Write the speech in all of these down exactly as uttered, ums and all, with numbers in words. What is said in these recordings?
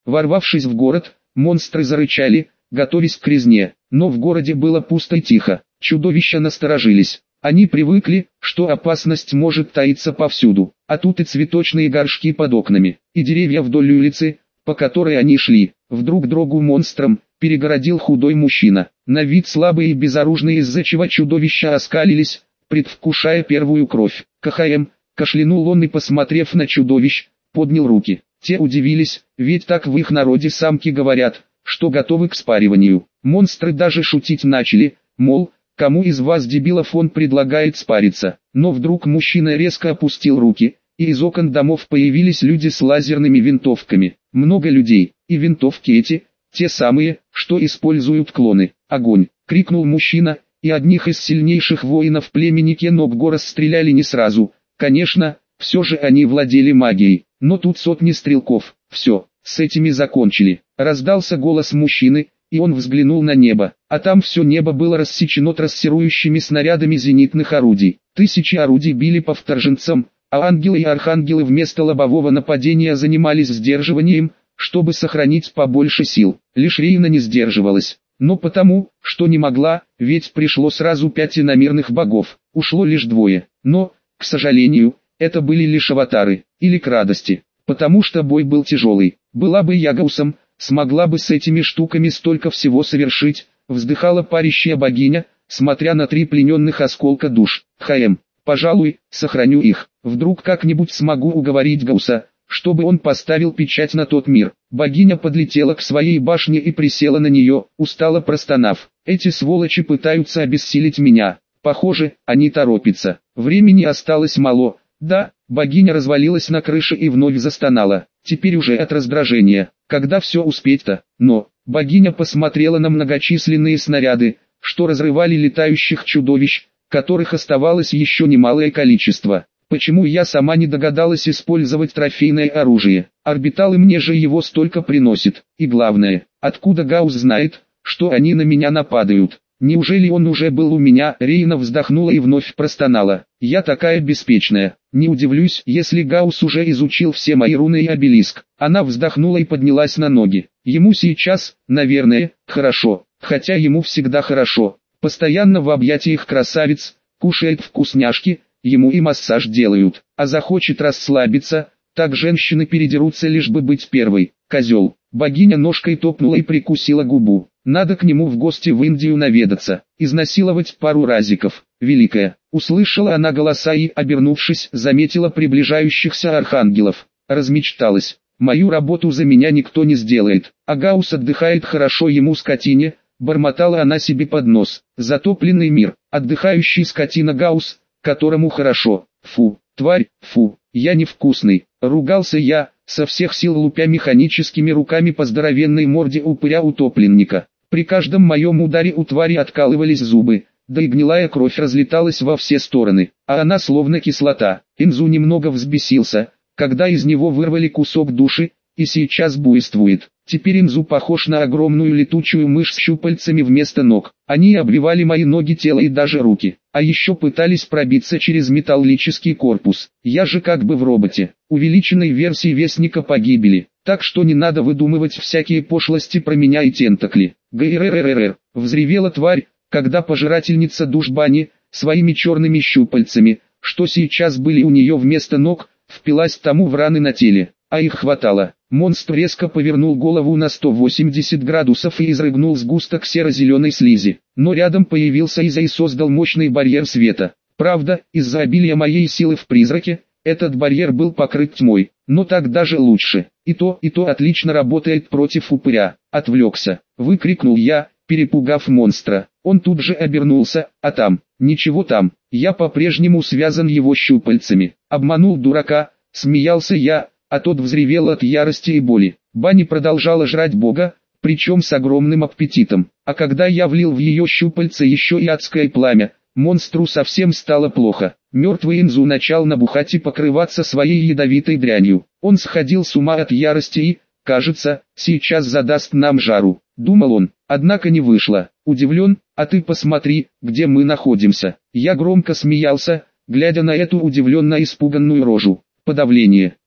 Ворвавшись в город, монстры зарычали, готовясь к резне, но в городе было пусто и тихо. Чудовища насторожились. Они привыкли, что опасность может таиться повсюду, а тут и цветочные горшки под окнами, и деревья вдоль улицы, по которой они шли. Вдруг дорогу монстрам перегородил худой мужчина, на вид слабый и безоружный, из-за чего чудовища оскалились, предвкушая первую кровь. КХМ, кашлянул он и, посмотрев на чудовищ, поднял руки. Те удивились, ведь так в их народе самки говорят, что готовы к спариванию. Монстры даже шутить начали, мол, кому из вас, дебилов, он предлагает спариться. Но вдруг мужчина резко опустил руки, и из окон домов появились люди с лазерными винтовками. Много людей, и винтовки эти, те самые, что используют клоны. «Огонь!» — крикнул мужчина, и одних из сильнейших воинов племени Кеногго расстреляли не сразу. Конечно, все же они владели магией, но тут сотни стрелков. Все, с этими закончили. Раздался голос мужчины, и он взглянул на небо, а там все небо было рассечено трассирующими снарядами зенитных орудий. Тысячи орудий били по вторженцам, а ангелы и архангелы вместо лобового нападения занимались сдерживанием, чтобы сохранить побольше сил. Лишь Рейна не сдерживалась, но потому, что не могла, ведь пришло сразу пять иномирных богов, ушло лишь двое. Но, к сожалению, это были лишь аватары, или к радости, потому что бой был тяжелый. Была бы я Гаусом, смогла бы с этими штуками столько всего совершить, вздыхала парящая богиня, смотря на три плененных осколка душ. ХМ, пожалуй, сохраню их, вдруг как-нибудь смогу уговорить Гауса, чтобы он поставил печать на тот мир. Богиня подлетела к своей башне и присела на нее, устало простонав. Эти сволочи пытаются обессилить меня. Похоже, они торопятся. Времени осталось мало. Да, богиня развалилась на крыше и вновь застонала. Теперь уже от раздражения. Когда все успеть-то? Но, богиня посмотрела на многочисленные снаряды, что разрывали летающих чудовищ, которых оставалось еще немалое количество. Почему я сама не догадалась использовать трофейное оружие? Орбиталы мне же его столько приносит. И главное, откуда Гаус знает, что они на меня нападают? Неужели он уже был у меня? Рейна вздохнула и вновь простонала. Я такая беспечная. Не удивлюсь, если Гаус уже изучил все мои руны и обелиск. Она вздохнула и поднялась на ноги. Ему сейчас, наверное, хорошо. Хотя ему всегда хорошо. Постоянно в объятиях красавиц, кушает вкусняшки, ему и массаж делают. А захочет расслабиться, так женщины передерутся, лишь бы быть первой. Козел. Богиня ножкой топнула и прикусила губу. Надо к нему в гости в Индию наведаться, изнасиловать пару разиков. Великая. Услышала она голоса и, обернувшись, заметила приближающихся архангелов. Размечталась. Мою работу за меня никто не сделает. А Гаус отдыхает хорошо, ему, скотине, бормотала она себе под нос. Затопленный мир. Отдыхающий скотина Гаус, которому хорошо. Фу, тварь, фу, я невкусный. Ругался я, со всех сил лупя механическими руками по здоровенной морде упыря-утопленника. При каждом моем ударе у твари откалывались зубы, да и гнилая кровь разлеталась во все стороны, а она словно кислота. Инзу немного взбесился, когда из него вырвали кусок души, и сейчас буйствует. Теперь Инзу похож на огромную летучую мышь с щупальцами вместо ног. Они обвивали мои ноги, тело и даже руки, а еще пытались пробиться через металлический корпус. Я же как бы в роботе, увеличенной версии Вестника Погибели, так что не надо выдумывать всякие пошлости про меня и тентакли. ГРРРР, взревела тварь, когда пожирательница душ Бани, своими черными щупальцами, что сейчас были у нее вместо ног, впилась тому в раны на теле, а их хватало. Монстр резко повернул голову на сто восемьдесят градусов и изрыгнул сгусток серо-зеленой слизи, но рядом появился Иза и создал мощный барьер света. Правда, из-за обилия моей силы в призраке, этот барьер был покрыт тьмой, но так даже лучше. И то, и то отлично работает против упыря. Отвлекся, выкрикнул я, перепугав монстра. Он тут же обернулся, а там, ничего там, я по-прежнему связан его щупальцами. Обманул дурака, смеялся я, а тот взревел от ярости и боли. Бани продолжала жрать бога, причем с огромным аппетитом. А когда я влил в ее щупальца еще и адское пламя, монстру совсем стало плохо. Мертвый Инзу начал набухать и покрываться своей ядовитой дрянью. Он сходил с ума от ярости и, кажется, сейчас задаст нам жару, думал он. Однако не вышло. Удивлен, а ты посмотри, где мы находимся. Я громко смеялся, глядя на эту удивленно испуганную рожу. Подавление.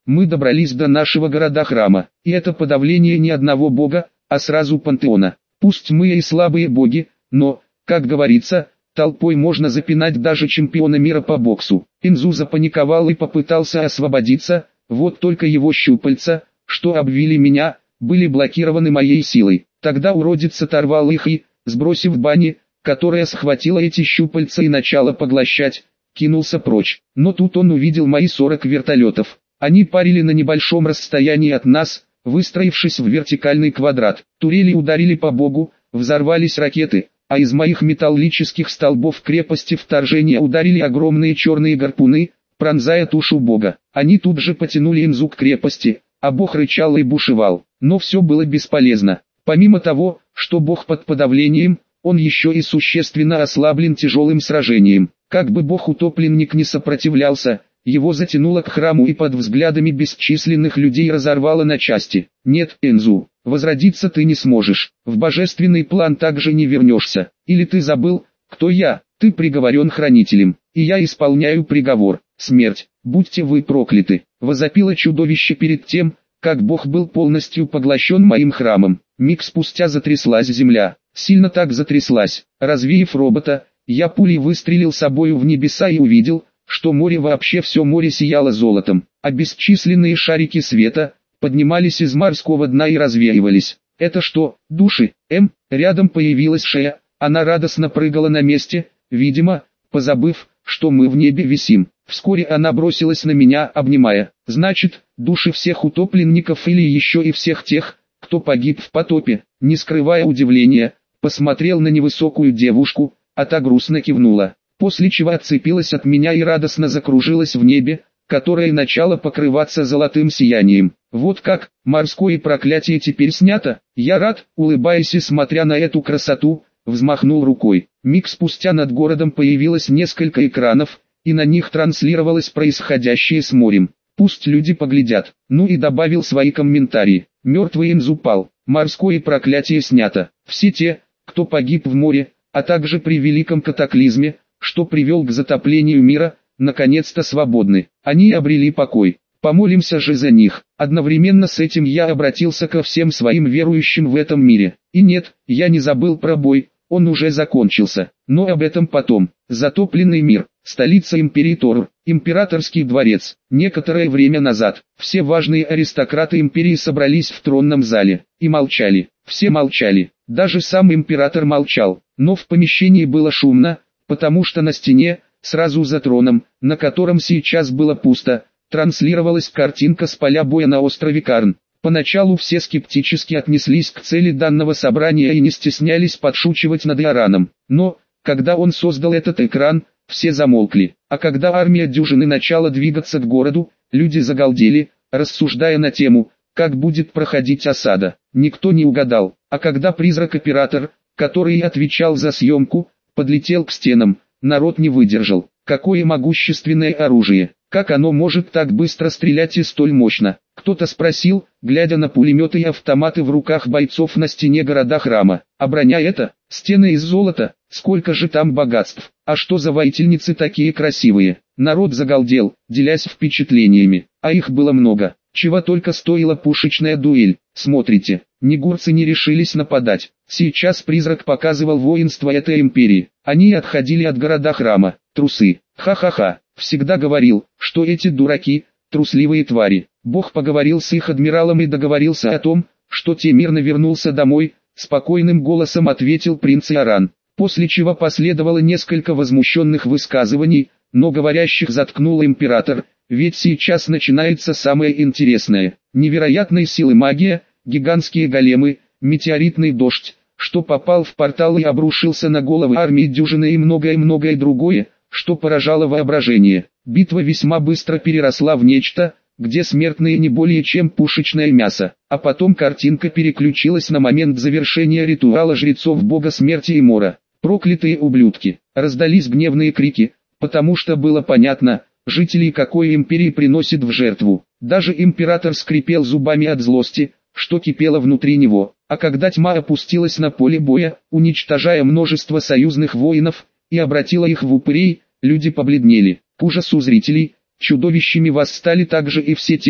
Мы добрались до нашего города-храма, и это подавление не одного бога, а сразу пантеона. Пусть мы и слабые боги, но, как говорится, толпой можно запинать даже чемпиона мира по боксу. Инзу запаниковал и попытался освободиться, вот только его щупальца, что обвили меня, были блокированы моей силой. Тогда уродец оторвал их и, сбросив бани, которая схватила эти щупальца и начала поглощать, кинулся прочь. Но тут он увидел мои сорок вертолетов. Они парили на небольшом расстоянии от нас, выстроившись в вертикальный квадрат. Турели ударили по богу, взорвались ракеты, а из моих металлических столбов крепости вторжения ударили огромные черные гарпуны, пронзая тушу бога. Они тут же потянули Инзу к крепости, а бог рычал и бушевал. Но все было бесполезно. Помимо того, что бог под подавлением, он еще и существенно ослаблен тяжелым сражением. Как бы бог-утопленник не сопротивлялся, его затянуло к храму и под взглядами бесчисленных людей разорвало на части. Нет, Энзу, возродиться ты не сможешь, в божественный план также не вернешься. Или ты забыл, кто я? Ты приговорен хранителем, и я исполняю приговор. Смерть, будьте вы прокляты, возопило чудовище перед тем, как бог был полностью поглощен моим храмом. Миг спустя затряслась земля, сильно так затряслась. Развеяв робота, я пулей выстрелил собою в небеса и увидел, что море вообще все море сияло золотом, а бесчисленные шарики света поднимались из морского дна и развеивались. Это что, души? М, рядом появилась Шея, она радостно прыгала на месте, видимо, позабыв, что мы в небе висим. Вскоре она бросилась на меня, обнимая. Значит, души всех утопленников или еще и всех тех, кто погиб в потопе. Не скрывая удивления, посмотрел на невысокую девушку, а та грустно кивнула, после чего отцепилась от меня и радостно закружилась в небе, которое начало покрываться золотым сиянием. Вот как, морское проклятие теперь снято. Я рад, улыбаясь и смотря на эту красоту, взмахнул рукой. Миг спустя над городом появилось несколько экранов, и на них транслировалось происходящее с морем. Пусть люди поглядят. Ну и добавил свои комментарии. Мертвый Инзу пал, морское проклятие снято. Все те, кто погиб в море, а также при великом катаклизме, что привел к затоплению мира, наконец-то свободны. Они обрели покой. Помолимся же за них. Одновременно с этим я обратился ко всем своим верующим в этом мире. И нет, я не забыл про бой, он уже закончился. Но об этом потом. Затопленный мир, столица империи Торр, императорский дворец. Некоторое время назад, все важные аристократы империи собрались в тронном зале. И молчали. Все молчали. Даже сам император молчал. Но в помещении было шумно, потому что на стене, сразу за троном, на котором сейчас было пусто, транслировалась картинка с поля боя на острове Карн. Поначалу все скептически отнеслись к цели данного собрания и не стеснялись подшучивать над Иораном. Но, когда он создал этот экран, все замолкли. А когда армия дюжины начала двигаться к городу, люди загалдели, рассуждая на тему, как будет проходить осада. Никто не угадал. А когда призрак-оператор, который и отвечал за съемку, подлетел к стенам, народ не выдержал. Какое могущественное оружие! Как оно может так быстро стрелять и столь мощно? Кто-то спросил, глядя на пулеметы и автоматы в руках бойцов на стене города-храма. А броня это? Стены из золота? Сколько же там богатств? А что за воительницы такие красивые? Народ загалдел, делясь впечатлениями. А их было много. Чего только стоила пушечная дуэль. Смотрите, нигурцы не решились нападать. Сейчас призрак показывал воинство этой империи. Они отходили от города-храма. Трусы. Ха-ха-ха. Всегда говорил, что эти дураки, трусливые твари. Бог поговорил с их адмиралом и договорился о том, что те мирно вернулся домой, спокойным голосом ответил принц Иоран. После чего последовало несколько возмущенных высказываний, но говорящих заткнул император, ведь сейчас начинается самое интересное. Невероятной силы магия, гигантские големы, метеоритный дождь, что попал в портал и обрушился на головы армии дюжины и многое-многое другое, что поражало воображение. Битва весьма быстро переросла в нечто, где смертные не более чем пушечное мясо, а потом картинка переключилась на момент завершения ритуала жрецов бога смерти и мора. Проклятые ублюдки! Раздались гневные крики, потому что было понятно, жителей какой империи приносит в жертву. Даже император скрипел зубами от злости, что кипело внутри него, а когда тьма опустилась на поле боя, уничтожая множество союзных воинов, и обратила их в упырей, люди побледнели. К ужасу зрителей, чудовищами восстали также и все те,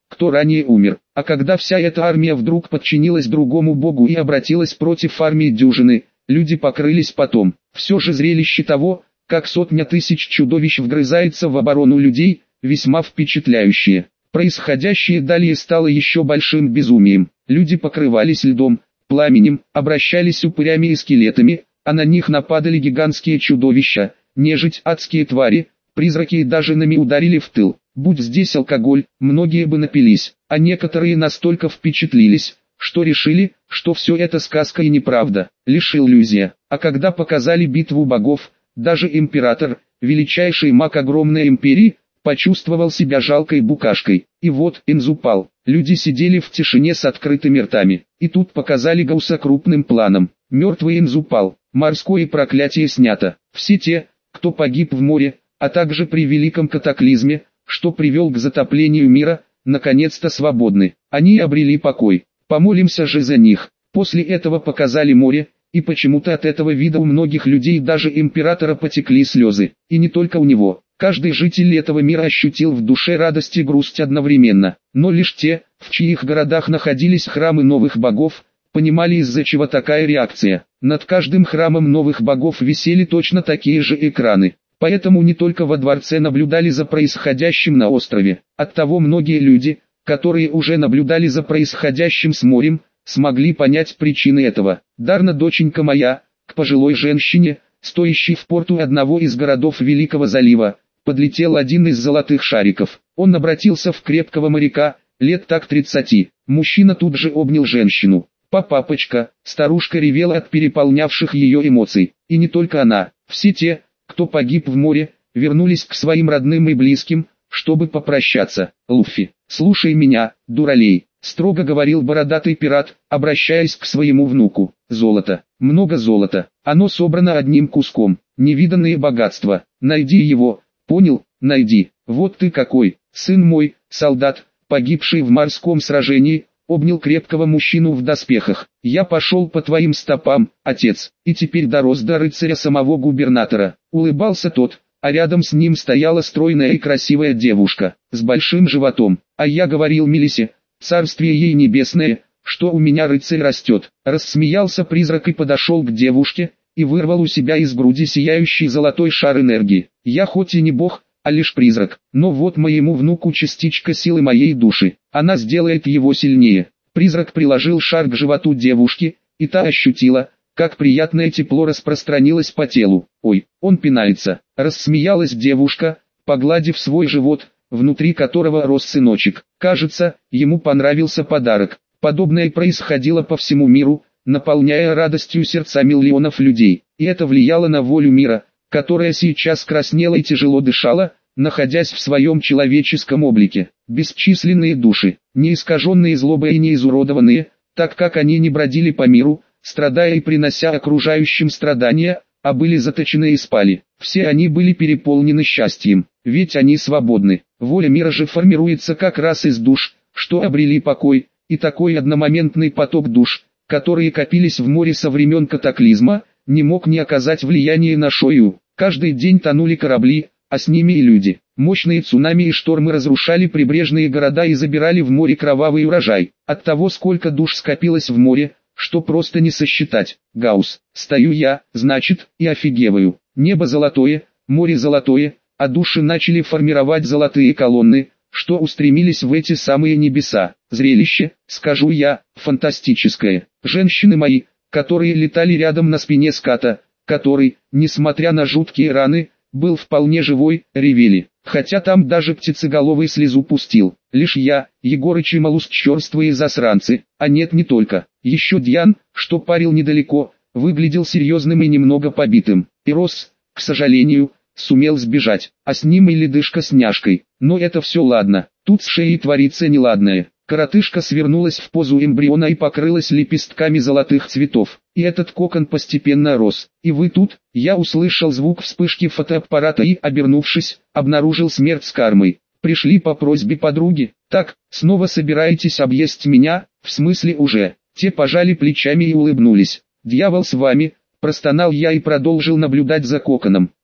кто ранее умер. А когда вся эта армия вдруг подчинилась другому богу и обратилась против армии дюжины, люди покрылись потом. Все же зрелище того, как сотня тысяч чудовищ вгрызается в оборону людей, весьма впечатляющее. Происходящее далее стало еще большим безумием. Люди покрывались льдом, пламенем, обращались упырями и скелетами, а на них нападали гигантские чудовища, нежить, адские твари, призраки и даже нами ударили в тыл. Будь здесь алкоголь, многие бы напились, а некоторые настолько впечатлились, что решили, что все это сказка и неправда, лишь иллюзия. А когда показали битву богов, даже император, величайший маг огромной империи, почувствовал себя жалкой букашкой. И вот Инзу пал. Люди сидели в тишине с открытыми ртами. И тут показали Гаусса крупным планом. Мертвый Инзу пал. Морское проклятие снято. Все те, кто погиб в море, а также при великом катаклизме, что привел к затоплению мира, наконец-то свободны. Они обрели покой. Помолимся же за них. После этого показали море, и почему-то от этого вида у многих людей, даже императора, потекли слезы. И не только у него. Каждый житель этого мира ощутил в душе радость и грусть одновременно. Но лишь те, в чьих городах находились храмы новых богов, понимали, из-за чего такая реакция. Над каждым храмом новых богов висели точно такие же экраны. Поэтому не только во дворце наблюдали за происходящим на острове. Оттого многие люди, которые уже наблюдали за происходящим с морем, смогли понять причины этого. Дарна, доченька моя, к пожилой женщине, стоящей в порту одного из городов Великого залива, подлетел один из золотых шариков. Он обратился в крепкого моряка, лет так тридцати. Мужчина тут же обнял женщину. «Папочка», старушка ревела от переполнявших ее эмоций. И не только она. Все те, кто погиб в море, вернулись к своим родным и близким, чтобы попрощаться. «Луффи, слушай меня, дуралей», — строго говорил бородатый пират, обращаясь к своему внуку. «Золото, много золота, оно собрано одним куском, невиданные богатства, найди его, понял, найди, вот ты какой, сын мой, солдат, погибший в морском сражении», обнял крепкого мужчину в доспехах. «Я пошел по твоим стопам, отец, и теперь дорос до рыцаря самого губернатора», улыбался тот, а рядом с ним стояла стройная и красивая девушка, с большим животом. «А я говорил Мелисе, царствие ей небесное, что у меня рыцарь растет». Рассмеялся призрак и подошел к девушке, и вырвал у себя из груди сияющий золотой шар энергии. «Я хоть и не бог, а лишь призрак, но вот моему внуку частичка силы моей души, она сделает его сильнее». Призрак приложил шар к животу девушки, и та ощутила, как приятное тепло распространилось по телу. «Ой, он пинается», — рассмеялась девушка, погладив свой живот, внутри которого рос сыночек. Кажется, ему понравился подарок. Подобное происходило по всему миру, наполняя радостью сердца миллионов людей, и это влияло на волю мира, которая сейчас краснела и тяжело дышала, находясь в своем человеческом облике. Бесчисленные души, не искаженные злобой и не изуродованные, так как они не бродили по миру, страдая и принося окружающим страдания, а были заточены и спали. Все они были переполнены счастьем, ведь они свободны. Воля мира же формируется как раз из душ, что обрели покой, и такой одномоментный поток душ, которые копились в море со времен катаклизма, не мог не оказать влияния на Шою. Каждый день тонули корабли, а с ними и люди. Мощные цунами и штормы разрушали прибрежные города и забирали в море кровавый урожай. От того, сколько душ скопилось в море, что просто не сосчитать. Гаусс, стою я, значит, и офигеваю. Небо золотое, море золотое, а души начали формировать золотые колонны, что устремились в эти самые небеса. Зрелище, скажу я, фантастическое. Женщины мои, которые летали рядом на спине ската, который, несмотря на жуткие раны, был вполне живой, ревели. Хотя там даже птицеголовый слезу пустил. Лишь я, Егорыч и Малус черствые засранцы, а нет, не только. Еще Дьян, что парил недалеко, выглядел серьезным и немного побитым. И Рос, к сожалению, сумел сбежать, а с ним и ледышка с няшкой. Но это все ладно, тут с шеей творится неладное. Коротышка свернулась в позу эмбриона и покрылась лепестками золотых цветов. И этот кокон постепенно рос. И вы тут, я услышал звук вспышки фотоаппарата и, обернувшись, обнаружил смерть с кармой. Пришли по просьбе подруги. Так, снова собираетесь объесть меня, в смысле уже. Те пожали плечами и улыбнулись. «Дьявол с вами», простонал я и продолжил наблюдать за коконом.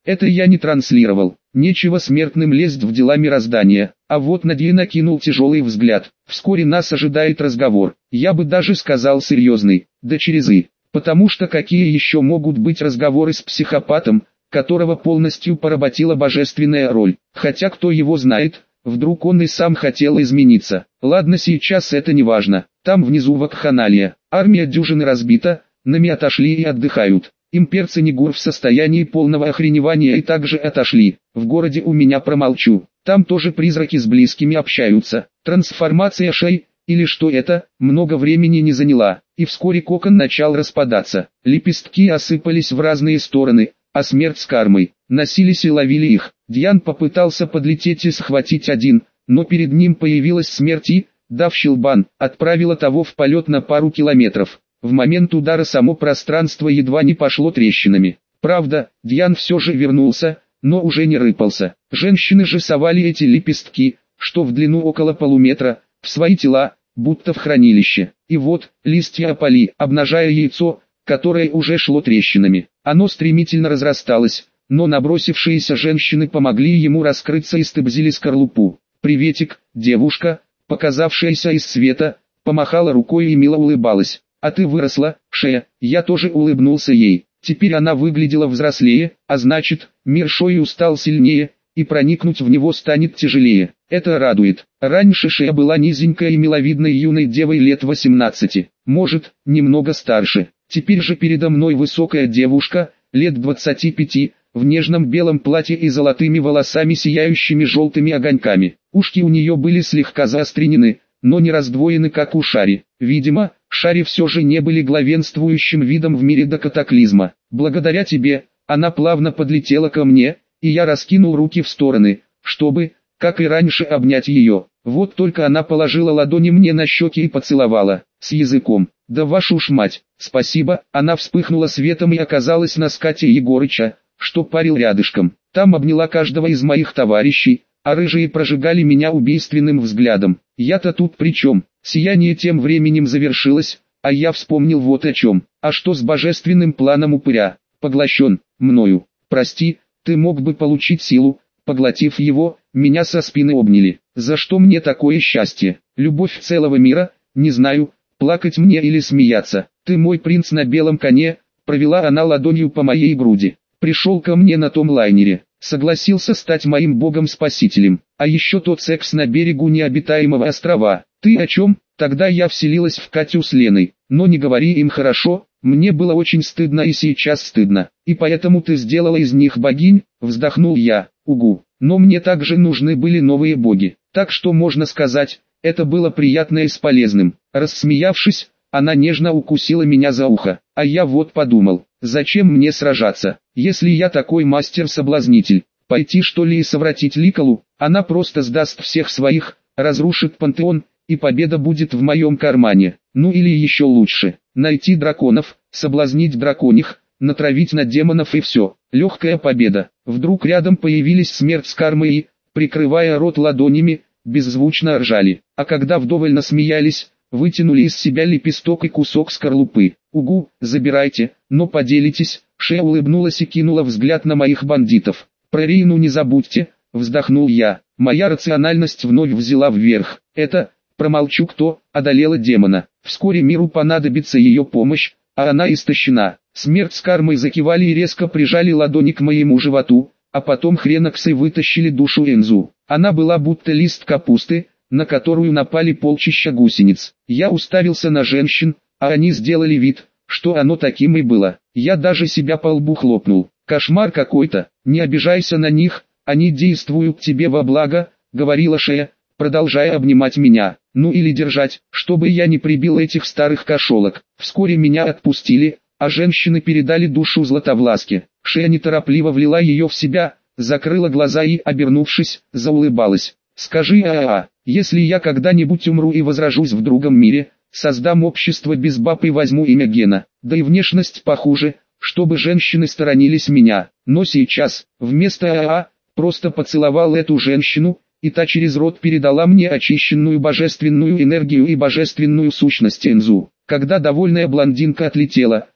Это я не транслировал. Нечего смертным лезть в дела мироздания. А вот Надя накинул тяжелый взгляд. Вскоре нас ожидает разговор. Я бы даже сказал серьезный. Да через «и». Потому что какие еще могут быть разговоры с психопатом, которого полностью поработила божественная роль. Хотя кто его знает, вдруг он и сам хотел измениться. Ладно, сейчас это не важно. Там внизу вакханалия. Армия дюжины разбита, нами отошли и отдыхают. Имперцы Нигур в состоянии полного охреневания и также отошли. В городе у меня промолчу. Там тоже призраки с близкими общаются. Трансформация Шей, или что это, много времени не заняла. И вскоре кокон начал распадаться. Лепестки осыпались в разные стороны, а смерть с кармой носились и ловили их. Дьян попытался подлететь и схватить один, но перед ним появилась смерть и, дав щелбан, отправила того в полет на пару километров. В момент удара само пространство едва не пошло трещинами. Правда, Дьян все же вернулся, но уже не рыпался. Женщины же совали эти лепестки, что в длину около полуметра, в свои тела, будто в хранилище. И вот, листья опали, обнажая яйцо, которое уже шло трещинами. Оно стремительно разрасталось, но набросившиеся женщины помогли ему раскрыться и стыбзили скорлупу. «Приветик, девушка», показавшаяся из света, помахала рукой и мило улыбалась. «А ты выросла, Шея». Я тоже улыбнулся ей. Теперь она выглядела взрослее, а значит, мир Шои стал сильнее, и проникнуть в него станет тяжелее. Это радует. Раньше Шея была низенькой и миловидной юной девой лет восемнадцати, может, немного старше. Теперь же передо мной высокая девушка, лет двадцати пяти, в нежном белом платье и золотыми волосами, сияющими желтыми огоньками. Ушки у нее были слегка заостренены, но не раздвоены, как у Шари. Видимо, Шари все же не были главенствующим видом в мире до катаклизма. Благодаря тебе, она плавно подлетела ко мне, и я раскинул руки в стороны, чтобы, как и раньше, обнять ее. Вот только она положила ладони мне на щеки и поцеловала, с языком. Да вашу ж мать, спасибо. Она вспыхнула светом и оказалась на скате Егорыча, что парил рядышком. Там обняла каждого из моих товарищей, а рыжие прожигали меня убийственным взглядом. Я-то тут при чем? Сияние тем временем завершилось, а я вспомнил вот о чем. А что с божественным планом упыря? Поглощен мною. Прости, ты мог бы получить силу. Поглотив его, меня со спины обняли. За что мне такое счастье? Любовь целого мира? Не знаю, плакать мне или смеяться. Ты мой принц на белом коне, провела она ладонью по моей груди. Пришел ко мне на том лайнере, согласился стать моим богом-спасителем. А еще тот секс на берегу необитаемого острова. Ты о чем? Тогда я вселилась в Катю с Леной. Но не говори им, хорошо? Мне было очень стыдно и сейчас стыдно. И поэтому ты сделала из них богинь, вздохнул я. Угу. Но мне также нужны были новые боги. Так что можно сказать, это было приятно и с полезным. Рассмеявшись, она нежно укусила меня за ухо. А я вот подумал, зачем мне сражаться, если я такой мастер-соблазнитель? Пойти что ли и совратить Ликолу? Она просто сдаст всех своих, разрушит пантеон, и победа будет в моем кармане. Ну или еще лучше, найти драконов, соблазнить драконих, натравить на демонов и все. Легкая победа. Вдруг рядом появились смерть с кармой и, прикрывая рот ладонями, беззвучно ржали. А когда вдоволь насмеялись, вытянули из себя лепесток и кусок скорлупы. Угу, забирайте, но поделитесь. Шея улыбнулась и кинула взгляд на моих бандитов. Про Рейну не забудьте, вздохнул я. Моя рациональность вновь взяла вверх. Это, промолчу кто, одолела демона. Вскоре миру понадобится ее помощь, а она истощена. Смерть с кармой закивали и резко прижали ладони к моему животу, а потом хреноксы вытащили душу Энзу. Она была будто лист капусты, на которую напали полчища гусениц. Я уставился на женщин, а они сделали вид, что оно таким и было. Я даже себя по лбу хлопнул. Кошмар какой-то, не обижайся на них, они действуют тебе во благо, говорила Шея, продолжая обнимать меня. Ну или держать, чтобы я не прибил этих старых кошелок. Вскоре меня отпустили, а женщины передали душу Златовласке. Шея неторопливо влила ее в себя, закрыла глаза и, обернувшись, заулыбалась. Скажи, а-а, если я когда-нибудь умру и возрожусь в другом мире, создам общество без баб и возьму имя Гена, да и внешность похуже, чтобы женщины сторонились меня. Но сейчас, вместо а-а, просто поцеловал эту женщину, и та через рот передала мне очищенную божественную энергию и божественную сущность Энзу. Когда довольная блондинка отлетела,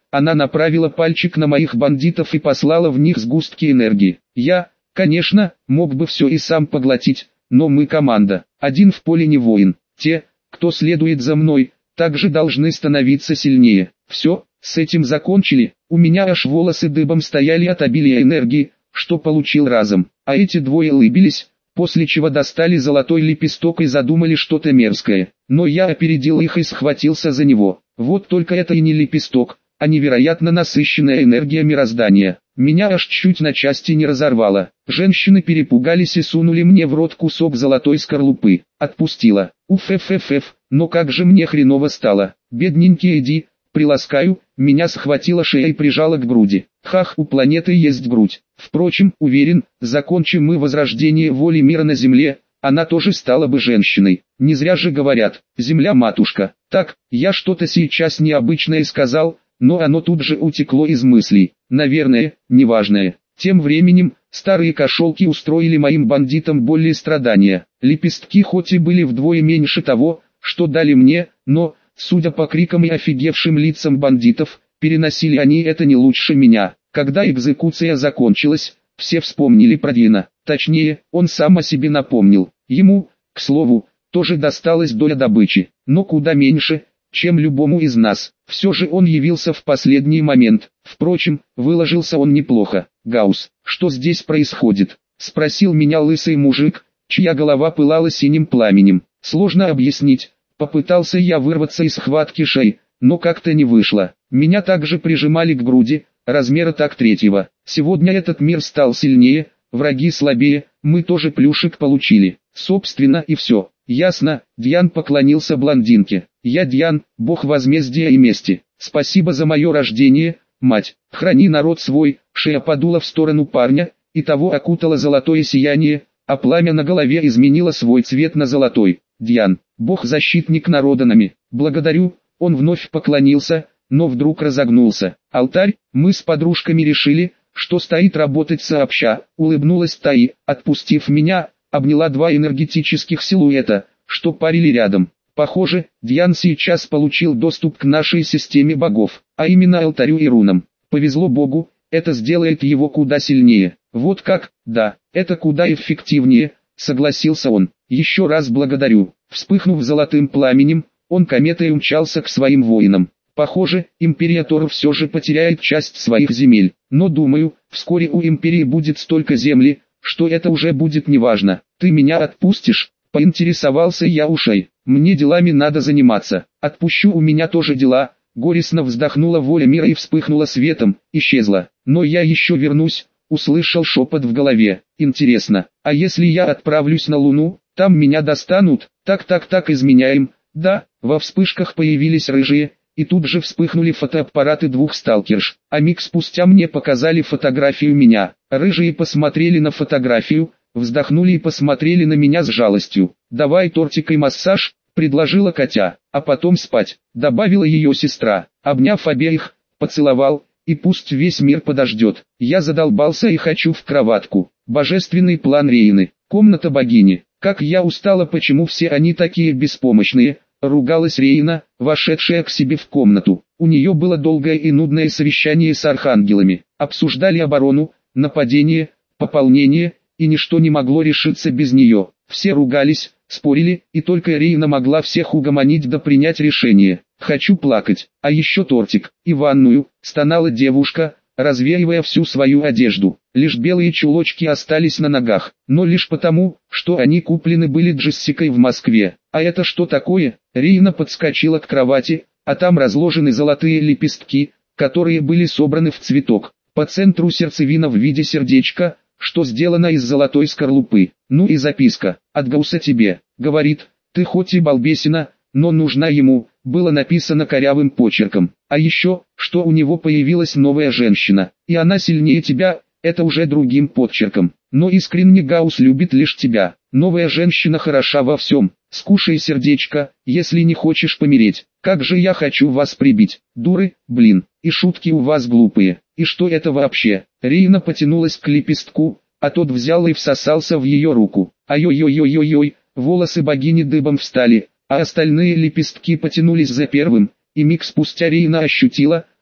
Она направила пальчик на моих бандитов и послала в них сгустки энергии. Я, конечно, мог бы все и сам поглотить, но мы команда. Один в поле не воин. Те, кто следует за мной, также должны становиться сильнее. Все, с этим закончили. У меня аж волосы дыбом стояли от обилия энергии, что получил разом. А эти двое улыбились, после чего достали золотой лепесток и задумали что-то мерзкое. Но я опередил их и схватился за него. Вот только это и не лепесток, а невероятно насыщенная энергия мироздания. Меня аж чуть на части не разорвало. Женщины перепугались и сунули мне в рот кусок золотой скорлупы. Отпустила. Уф-ф-ф-ф, но как же мне хреново стало. Бедненький иди, приласкаю. Меня схватила шея и прижала к груди. Хах, у планеты есть грудь. Впрочем, уверен, закончим мы возрождение воли мира на Земле, она тоже стала бы женщиной. Не зря же говорят, Земля-матушка. Так, я что-то сейчас необычное сказал, но оно тут же утекло из мыслей. Наверное, неважное. Тем временем, старые кошелки устроили моим бандитам боль и страдания. Лепестки хоть и были вдвое меньше того, что дали мне, но, судя по крикам и офигевшим лицам бандитов, переносили они это не лучше меня. Когда экзекуция закончилась, все вспомнили про Дина. Точнее, он сам о себе напомнил. Ему, к слову, тоже досталась доля добычи, но куда меньше, чем любому из нас. Все же он явился в последний момент. Впрочем, выложился он неплохо. «Гаус, что здесь происходит?» — спросил меня лысый мужик, чья голова пылала синим пламенем. Сложно объяснить. Попытался я вырваться из схватки шеи, но как-то не вышло. Меня также прижимали к груди, размера так третьего. Сегодня этот мир стал сильнее, враги слабее, мы тоже плюшек получили. Собственно и все. Ясно, Дьян поклонился блондинке. Я Дьян, бог возмездия и мести. Спасибо за мое рождение, мать. Храни народ свой. Шея подула в сторону парня, и того окутало золотое сияние, а пламя на голове изменило свой цвет на золотой. Дьян, бог-защитник народа нами. Благодарю. Он вновь поклонился, но вдруг разогнулся. Алтарь, мы с подружками решили, что стоит работать сообща. Улыбнулась Таи, отпустив меня, обняла два энергетических силуэта, что парили рядом. Похоже, Дьян сейчас получил доступ к нашей системе богов, а именно алтарю и рунам. Повезло богу, это сделает его куда сильнее. Вот как, да, это куда эффективнее, согласился он. Еще раз благодарю. Вспыхнув золотым пламенем, он кометой умчался к своим воинам. Похоже, император все же потеряет часть своих земель, но думаю, вскоре у империи будет столько земли, что это уже будет неважно. Ты меня отпустишь? Поинтересовался я у Шей. Мне делами надо заниматься. Отпущу, у меня тоже дела. Горестно вздохнула воля мира и вспыхнула светом, исчезла. Но я еще вернусь, услышал шепот в голове. Интересно, а если я отправлюсь на Луну, там меня достанут? Так-так-так, изменяем. Да, во вспышках появились рыжие, и тут же вспыхнули фотоаппараты двух сталкерш. А миг спустя мне показали фотографию меня. Рыжие посмотрели на фотографию, вздохнули и посмотрели на меня с жалостью. «Давай тортик и массаж», — предложила Катя, «а потом спать», — добавила ее сестра. Обняв обеих, поцеловал, и пусть весь мир подождет. Я задолбался и хочу в кроватку. Божественный план Рейны. Комната богини. Как я устала, почему все они такие беспомощные, ругалась Рейна, вошедшая к себе в комнату. У нее было долгое и нудное совещание с архангелами. Обсуждали оборону, нападение, пополнение, и ничто не могло решиться без нее. Все ругались, спорили, и только Рейна могла всех угомонить да принять решение. «Хочу плакать, а еще тортик и ванную», — стонала девушка, развеивая всю свою одежду. Лишь белые чулочки остались на ногах, но лишь потому, что они куплены были Джессикой в Москве. «А это что такое?» Рейна подскочила к кровати, а там разложены золотые лепестки, которые были собраны в цветок. По центру сердцевина в виде сердечка, что сделано из золотой скорлупы. Ну и записка. «От Гауса тебе», — говорит, «ты хоть и балбесина, но нужна ему», было написано корявым почерком. А еще, что у него появилась новая женщина, и она сильнее тебя, это уже другим подчерком. Но искренне Гаус любит лишь тебя. Новая женщина хороша во всем. Скушай сердечко, если не хочешь помереть. Как же я хочу вас прибить. Дуры, блин, и шутки у вас глупые. И что это вообще? Рейна потянулась к лепестку, а тот взял и всосался в ее руку. Ай-ой-ой-ой-ой-ой, волосы богини дыбом встали, а остальные лепестки потянулись за первым, и миг спустя Рейна ощутила,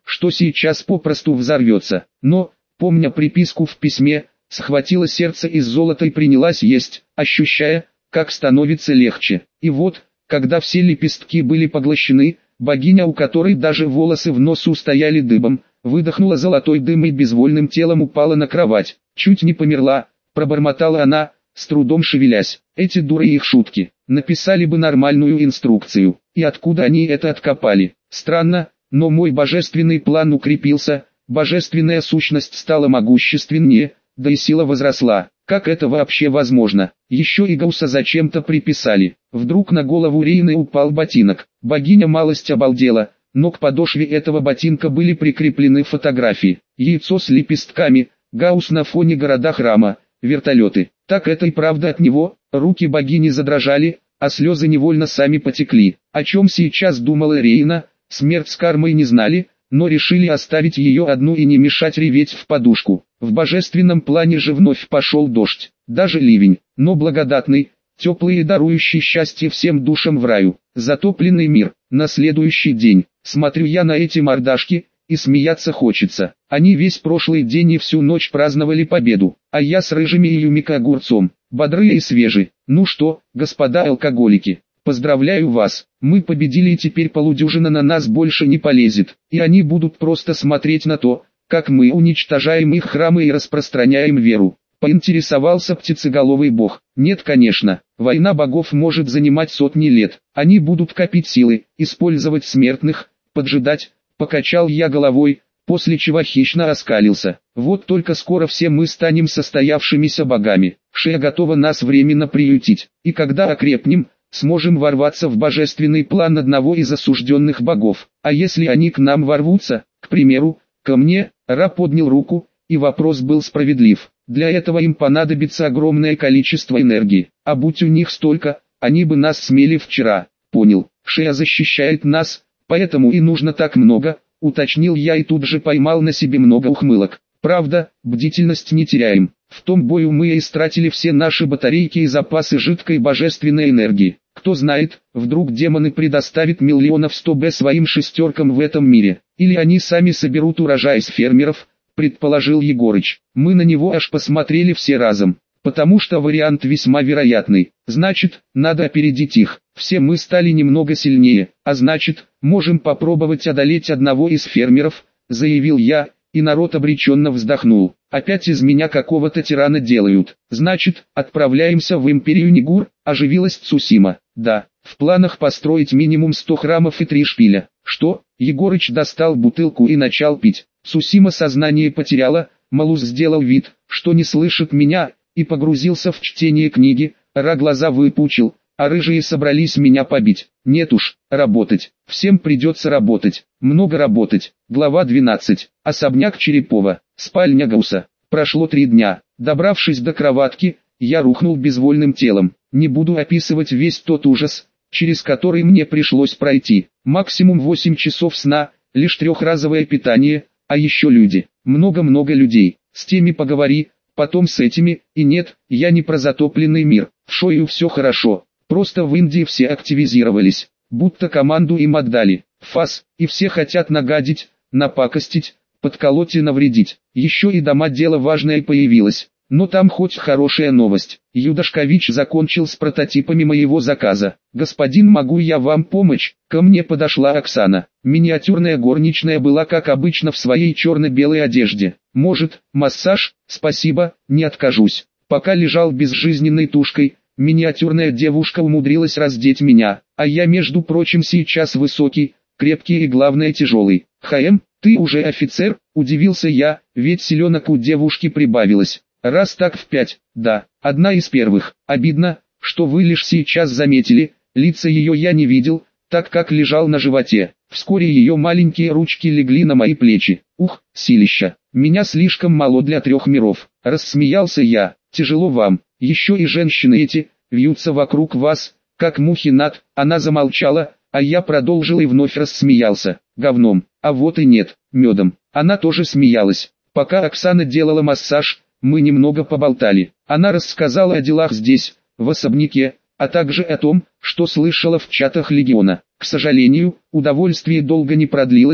что сейчас попросту взорвется. Но, помня приписку в письме, схватила сердце из золота и принялась есть, ощущая, как становится легче. И вот, когда все лепестки были поглощены, богиня, у которой даже волосы в носу стояли дыбом, выдохнула золотой дым и безвольным телом упала на кровать. Чуть не померла, пробормотала она, с трудом шевелясь. Эти дуры и их шутки. Написали бы нормальную инструкцию. И откуда они это откопали? Странно, но мой божественный план укрепился, божественная сущность стала могущественнее, да и сила возросла. Как это вообще возможно? Еще и Гауса зачем-то приписали. Вдруг на голову Рейны упал ботинок. Богиня малость обалдела, но к подошве этого ботинка были прикреплены фотографии. Яйцо с лепестками, Гаус на фоне города храма, вертолеты. Так это и правда от него. Руки богини задрожали, а слезы невольно сами потекли. О чем сейчас думала Рейна? Смерть с кармой не знали, но решили оставить ее одну и не мешать реветь в подушку. В божественном плане же вновь пошел дождь, даже ливень, но благодатный, теплый и дарующий счастье всем душам в раю. Затопленный мир. На следующий день, смотрю я на эти мордашки, и смеяться хочется. Они весь прошлый день и всю ночь праздновали победу, а я с рыжими и Юмико огурцом, бодрые и свежие. Ну что, господа алкоголики, поздравляю вас, мы победили и теперь полудюжина на нас больше не полезет, и они будут просто смотреть на то, как мы уничтожаем их храмы и распространяем веру. Поинтересовался птицеголовый бог. Нет, конечно, война богов может занимать сотни лет, они будут копить силы, использовать смертных, поджидать. Покачал я головой, после чего хищно оскалился. Вот только скоро все мы станем состоявшимися богами. Шея готова нас временно приютить, и когда окрепнем, сможем ворваться в божественный план одного из осужденных богов. А если они к нам ворвутся, к примеру, ко мне, Ра поднял руку, и вопрос был справедлив. Для этого им понадобится огромное количество энергии, а будь у них столько, они бы нас смели вчера. Понял, Шея защищает нас, поэтому и нужно так много, уточнил я и тут же поймал на себе много ухмылок. Правда, бдительность не теряем. В том бою мы истратили все наши батарейки и запасы жидкой божественной энергии. Кто знает, вдруг демоны предоставят миллионов сто бэ своим шестеркам в этом мире. Или они сами соберут урожай с фермеров, предположил Егорыч. Мы на него аж посмотрели все разом. Потому что вариант весьма вероятный. Значит, надо опередить их. Все мы стали немного сильнее, а значит, можем попробовать одолеть одного из фермеров, заявил я, и народ обреченно вздохнул. Опять из меня какого-то тирана делают. Значит, отправляемся в империю Нигур, оживилась Цусима. Да, в планах построить минимум сто храмов и три шпиля. Что? Егорыч достал бутылку и начал пить. Цусима сознание потеряла, Малус сделал вид, что не слышит меня, и погрузился в чтение книги. Ра глаза выпучил, а рыжие собрались меня побить. Нет уж, работать. Всем придется работать. Много работать. Глава двенадцать. Особняк Черепова. Спальня Гауса. Прошло три дня. Добравшись до кроватки, я рухнул безвольным телом. Не буду описывать весь тот ужас, через который мне пришлось пройти. Максимум восемь часов сна, лишь трехразовое питание, а еще люди. Много-много людей. С теми поговори, потом с этими, и нет, я не про затопленный мир. В Шою все хорошо. Просто в Индии все активизировались, будто команду им отдали. Фас, и все хотят нагадить, напакостить, подколоть и навредить. Еще и дома дело важное появилось. Но там хоть хорошая новость. Юдашкович закончил с прототипами моего заказа. «Господин, могу я вам помочь?» Ко мне подошла Оксана. Миниатюрная горничная была как обычно в своей черно-белой одежде. «Может, массаж?» «Спасибо, не откажусь». Пока лежал безжизненной тушкой, миниатюрная девушка умудрилась раздеть меня. А я, между прочим, сейчас высокий, крепкий и главное тяжелый. «Хаэм, ты уже офицер?» – удивился я, ведь селенок у девушки прибавилось. Раз так в пять, да, одна из первых. Обидно, что вы лишь сейчас заметили, лица ее я не видел, так как лежал на животе. Вскоре ее маленькие ручки легли на мои плечи. Ух, силища, меня слишком мало для трех миров. Рассмеялся я, тяжело вам, еще и женщины эти, вьются вокруг вас, как мухи над. Она замолчала, а я продолжил и вновь рассмеялся. Говном, а вот и нет, медом. Она тоже смеялась. Пока Оксана делала массаж, мы немного поболтали. Она рассказала о делах здесь, в особняке, а также о том, что слышала в чатах Легиона. К сожалению, удовольствие долго не продлилось,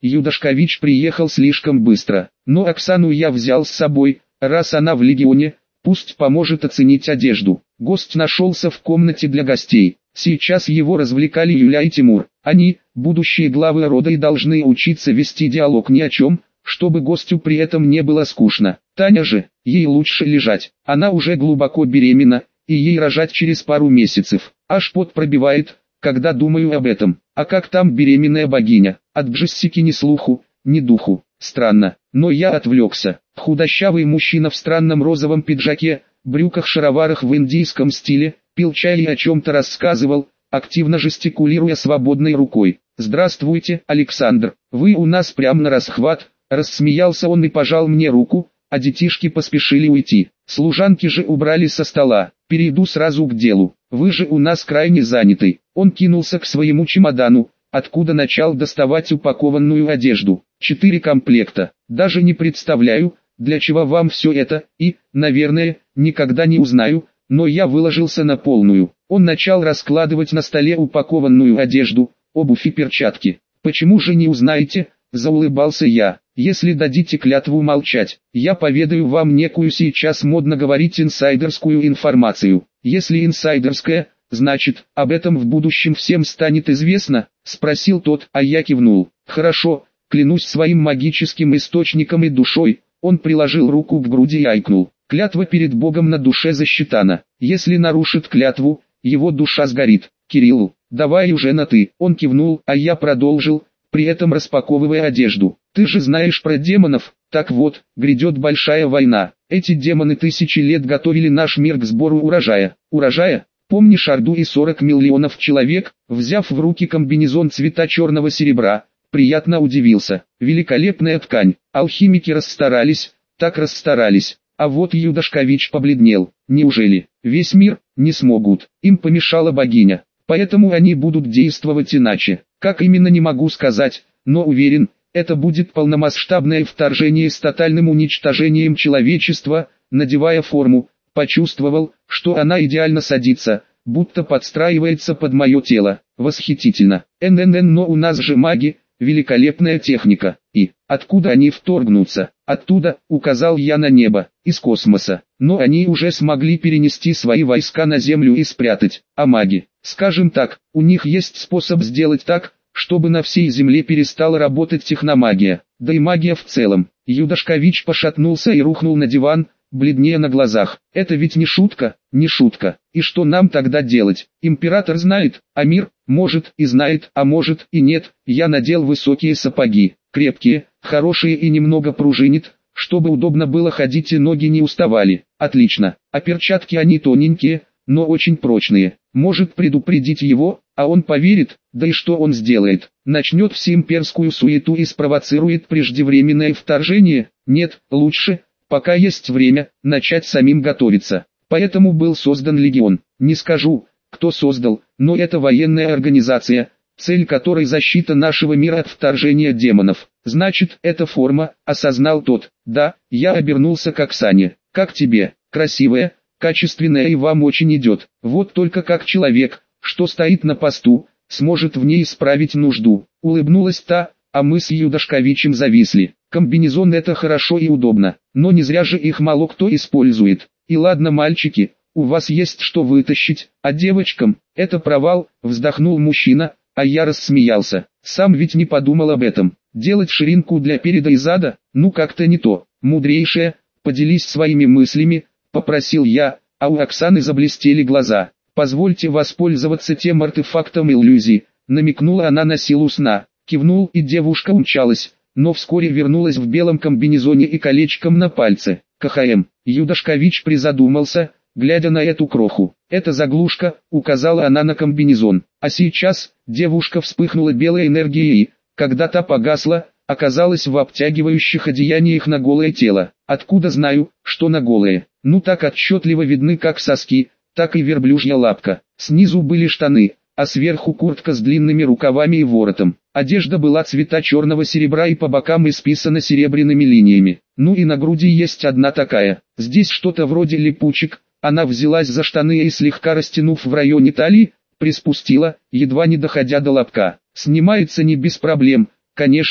Юдашкович приехал слишком быстро, но Оксану я взял с собой, раз она в легионе, пусть поможет оценить одежду. Гость нашелся в комнате для гостей. Сейчас его развлекали Юля и Тимур. Они, будущие главы рода, и должны учиться вести диалог ни о чем, чтобы гостю при этом не было скучно. Таня же, ей лучше лежать. Она уже глубоко беременна, и ей рожать через пару месяцев. Аж пот пробивает, когда думаю об этом. А как там беременная богиня? От Джессики ни слуху, ни духу. Странно, но я отвлекся. Худощавый мужчина в странном розовом пиджаке, брюках-шароварах в индийском стиле, пил чай и о чем-то рассказывал, активно жестикулируя свободной рукой. «Здравствуйте, Александр, вы у нас прям на расхват», — рассмеялся он и пожал мне руку, а детишки поспешили уйти. Служанки же убрали со стола. «Перейду сразу к делу, вы же у нас крайне заняты». Он кинулся к своему чемодану, откуда начал доставать упакованную одежду. Четыре комплекта. Даже не представляю, для чего вам все это, и, наверное, никогда не узнаю, но я выложился на полную. Он начал раскладывать на столе упакованную одежду, обувь и перчатки. «Почему же не узнаете?» – заулыбался я. «Если дадите клятву молчать, я поведаю вам некую, сейчас модно говорить, инсайдерскую информацию. Если инсайдерская, значит, об этом в будущем всем станет известно?» – спросил тот, а я кивнул. «Хорошо, клянусь своим магическим источником и душой». Он приложил руку к груди и айкнул. «Клятва перед Богом на душе засчитана. Если нарушит клятву, его душа сгорит. Кириллу, давай уже на «ты». Он кивнул, а я продолжил, при этом распаковывая одежду. «Ты же знаешь про демонов, так вот, грядет большая война. Эти демоны тысячи лет готовили наш мир к сбору урожая. Урожая? Помнишь Орду и сорок миллионов человек?» Взяв в руки комбинезон цвета черного серебра, приятно удивился. «Великолепная ткань. Алхимики расстарались, так расстарались». А вот Юдашкович побледнел. «Неужели весь мир? Не смогут. Им помешала богиня. Поэтому они будут действовать иначе. Как именно, не могу сказать, но уверен, это будет полномасштабное вторжение с тотальным уничтожением человечества». Надевая форму, почувствовал, что она идеально садится, будто подстраивается под мое тело. Восхитительно. ННН, но у нас же маги, великолепная техника. И откуда они вторгнутся? Оттуда, указал я на небо, из космоса. Но они уже смогли перенести свои войска на Землю и спрятать. А маги, скажем так, у них есть способ сделать так, чтобы на всей Земле перестала работать техномагия, да и магия в целом. Юдашкович пошатнулся и рухнул на диван, бледнее на глазах. «Это ведь не шутка, не шутка. И что нам тогда делать? Император знает, а мир, может и знает, а может и нет». Я надел высокие сапоги, крепкие, хорошие и немного пружинит, чтобы удобно было ходить и ноги не уставали. Отлично. А перчатки, они тоненькие, но очень прочные. Может предупредить его, а он поверит, да и что он сделает? Начнет всеимперскую суету и спровоцирует преждевременное вторжение? Нет, лучше, пока есть время, начать самим готовиться. Поэтому был создан легион. Не скажу, кто создал, но это военная организация, цель которой защита нашего мира от вторжения демонов. Значит, это форма, осознал тот. Да, я обернулся к Оксане. Как тебе? Красивая, качественная и вам очень идет. Вот только как человек, что стоит на посту, сможет в ней исправить нужду. Улыбнулась та, а мы с Юдашковичем зависли. Комбинезон — это хорошо и удобно, но не зря же их мало кто использует. И ладно, мальчики, у вас есть что вытащить, а девочкам — это провал, вздохнул мужчина, а я рассмеялся. Сам ведь не подумал об этом. Делать ширинку для переда и зада, ну как-то не то. Мудрейшая, поделись своими мыслями, попросил я, а у Оксаны заблестели глаза. «Позвольте воспользоваться тем артефактом иллюзии», намекнула она на силу сна. Кивнул, и девушка умчалась, но вскоре вернулась в белом комбинезоне и колечком на пальце. КХМ. Юдашкович призадумался, глядя на эту кроху. «Это заглушка», указала она на комбинезон. А сейчас, девушка вспыхнула белой энергией и, когда та погасла, оказалась в обтягивающих одеяниях на голое тело. Откуда знаю, что на голое? Ну так отчетливо видны как соски, так и верблюжья лапка. Снизу были штаны, а сверху куртка с длинными рукавами и воротом. Одежда была цвета черного серебра и по бокам исписана серебряными линиями. Ну и на груди есть одна такая. Здесь что-то вроде липучек. Она взялась за штаны и, слегка растянув в районе талии, приспустила, едва не доходя до лобка. Снимается не без проблем, конечно,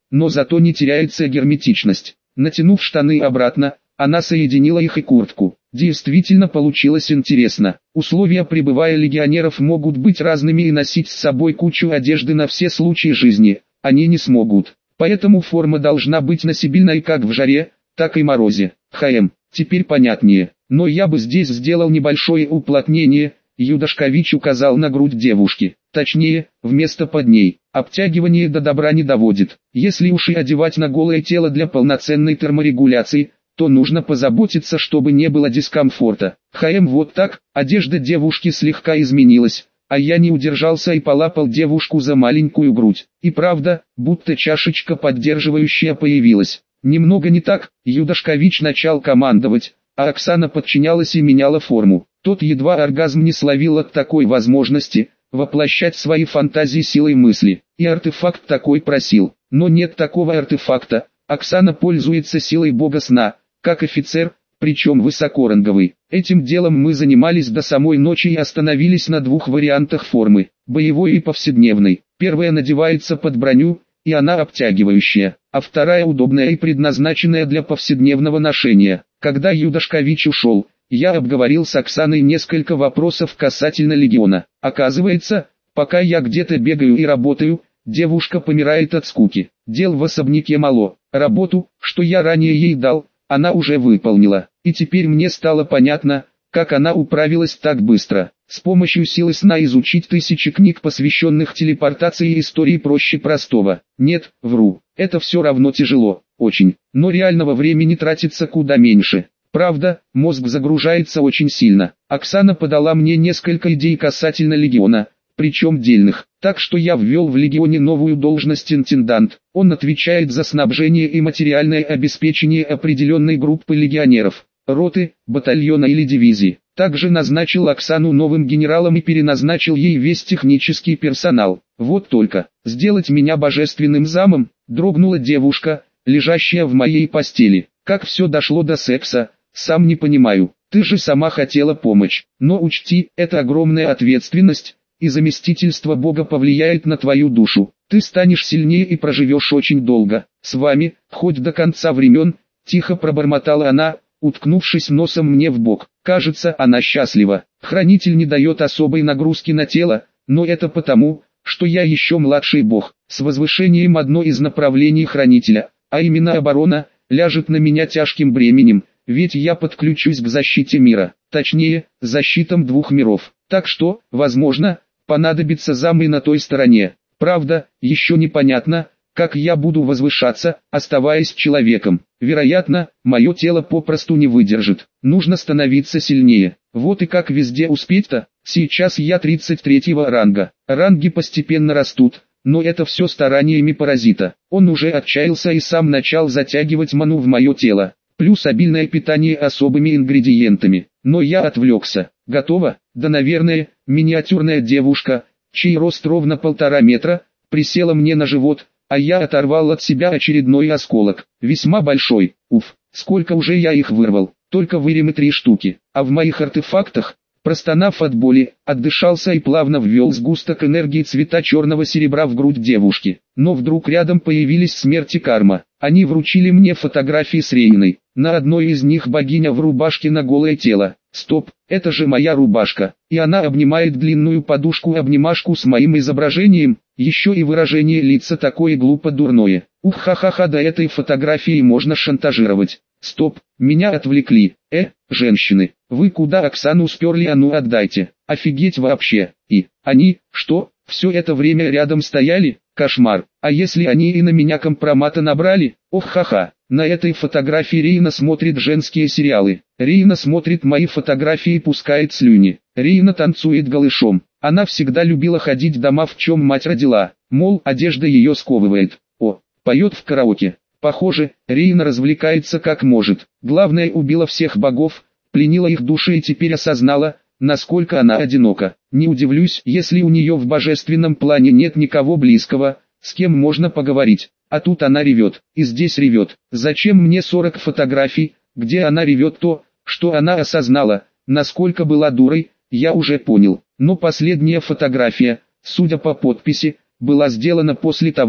но зато не теряется герметичность. Натянув штаны обратно, она соединила их и куртку. Действительно получилось интересно. Условия пребывания легионеров могут быть разными, и носить с собой кучу одежды на все случаи жизни они не смогут. Поэтому форма должна быть носибельной как в жаре, так и морозе. Хм, теперь понятнее. Но я бы здесь сделал небольшое уплотнение. Юдашкович указал на грудь девушки. Точнее, вместо под ней. Обтягивание до добра не доводит. Если уж и одевать на голое тело для полноценной терморегуляции, то нужно позаботиться, чтобы не было дискомфорта. Хм, вот так. Одежда девушки слегка изменилась, а я не удержался и полапал девушку за маленькую грудь. И правда, будто чашечка поддерживающая появилась. Немного не так. Юдашкович начал командовать, а Оксана подчинялась и меняла форму. Тот едва оргазм не словил от такой возможности воплощать свои фантазии силой мысли. И артефакт такой просил. Но нет такого артефакта. Оксана пользуется силой бога сна, как офицер, причем высокоранговый. Этим делом мы занимались до самой ночи и остановились на двух вариантах формы, боевой и повседневной. Первая надевается под броню, и она обтягивающая, а вторая удобная и предназначенная для повседневного ношения. Когда Юдашкович ушел, я обговорил с Оксаной несколько вопросов касательно легиона. Оказывается, пока я где-то бегаю и работаю, девушка помирает от скуки. Дел в особняке мало. Работу, что я ранее ей дал, она уже выполнила. И теперь мне стало понятно, как она управилась так быстро. С помощью силы сна изучить тысячи книг, посвященных телепортации и истории, проще простого. Нет, вру, это все равно тяжело, очень. Но реального времени тратится куда меньше. Правда, мозг загружается очень сильно. Оксана подала мне несколько идей касательно легиона, причем дельных. Так что я ввел в легионе новую должность интендант. Он отвечает за снабжение и материальное обеспечение определенной группы легионеров, роты, батальона или дивизии. Также назначил Оксану новым генералом и переназначил ей весь технический персонал. Вот только, сделать меня божественным замом, дрогнула девушка, лежащая в моей постели. Как все дошло до секса, сам не понимаю. Ты же сама хотела помочь. Но учти, это огромная ответственность, и заместительство Бога повлияет на твою душу. Ты станешь сильнее и проживешь очень долго. С вами, хоть до конца времен, тихо пробормотала она, уткнувшись носом мне в бок. Кажется, она счастлива. Хранитель не дает особой нагрузки на тело, но это потому, что я еще младший бог. С возвышением одно из направлений хранителя, а именно оборона, ляжет на меня тяжким бременем, ведь я подключусь к защите мира, точнее, защитам двух миров. Так что, возможно, понадобится зам и на той стороне. Правда, еще непонятно, как я буду возвышаться, оставаясь человеком. Вероятно, мое тело попросту не выдержит. Нужно становиться сильнее. Вот и как везде успеть-то. Сейчас я тридцать третьего ранга. Ранги постепенно растут, но это все стараниями паразита. Он уже отчаялся и сам начал затягивать ману в мое тело. Плюс обильное питание особыми ингредиентами. Но я отвлекся. Готово? Да, наверное. Миниатюрная девушка, чей рост ровно полтора метра, присела мне на живот, а я оторвал от себя очередной осколок. Весьма большой. Уф, сколько уже я их вырвал. Только выремы три штуки. А в моих артефактах, простонав от боли, отдышался и плавно ввел сгусток энергии цвета черного серебра в грудь девушки. Но вдруг рядом появились смерть и карма. Они вручили мне фотографии с Рейной. На одной из них богиня в рубашке на голое тело. Стоп, это же моя рубашка. И она обнимает длинную подушку-обнимашку с моим изображением. Еще и выражение лица такое глупо дурное. Ух, ха-ха-ха, до этой фотографии можно шантажировать. Стоп, меня отвлекли. Э, женщины, вы куда Оксану сперли, а ну отдайте. Офигеть вообще. И, они, что, все это время рядом стояли? Кошмар. А если они и на меня компромата набрали? Ох, ха-ха. На этой фотографии Рейна смотрит женские сериалы. Рейна смотрит мои фотографии и пускает слюни. Рейна танцует голышом. Она всегда любила ходить в дома, в чем мать родила. Мол, одежда ее сковывает. О, поет в караоке. Похоже, Рейна развлекается как может. Главное, убила всех богов, пленила их души и теперь осознала, насколько она одинока. Не удивлюсь, если у нее в божественном плане нет никого близкого, с кем можно поговорить. А тут она ревет, и здесь ревет. Зачем мне сорок фотографий, где она ревет? То, что она осознала, насколько была дурой, я уже понял. Но последняя фотография, судя по подписи, была сделана после того,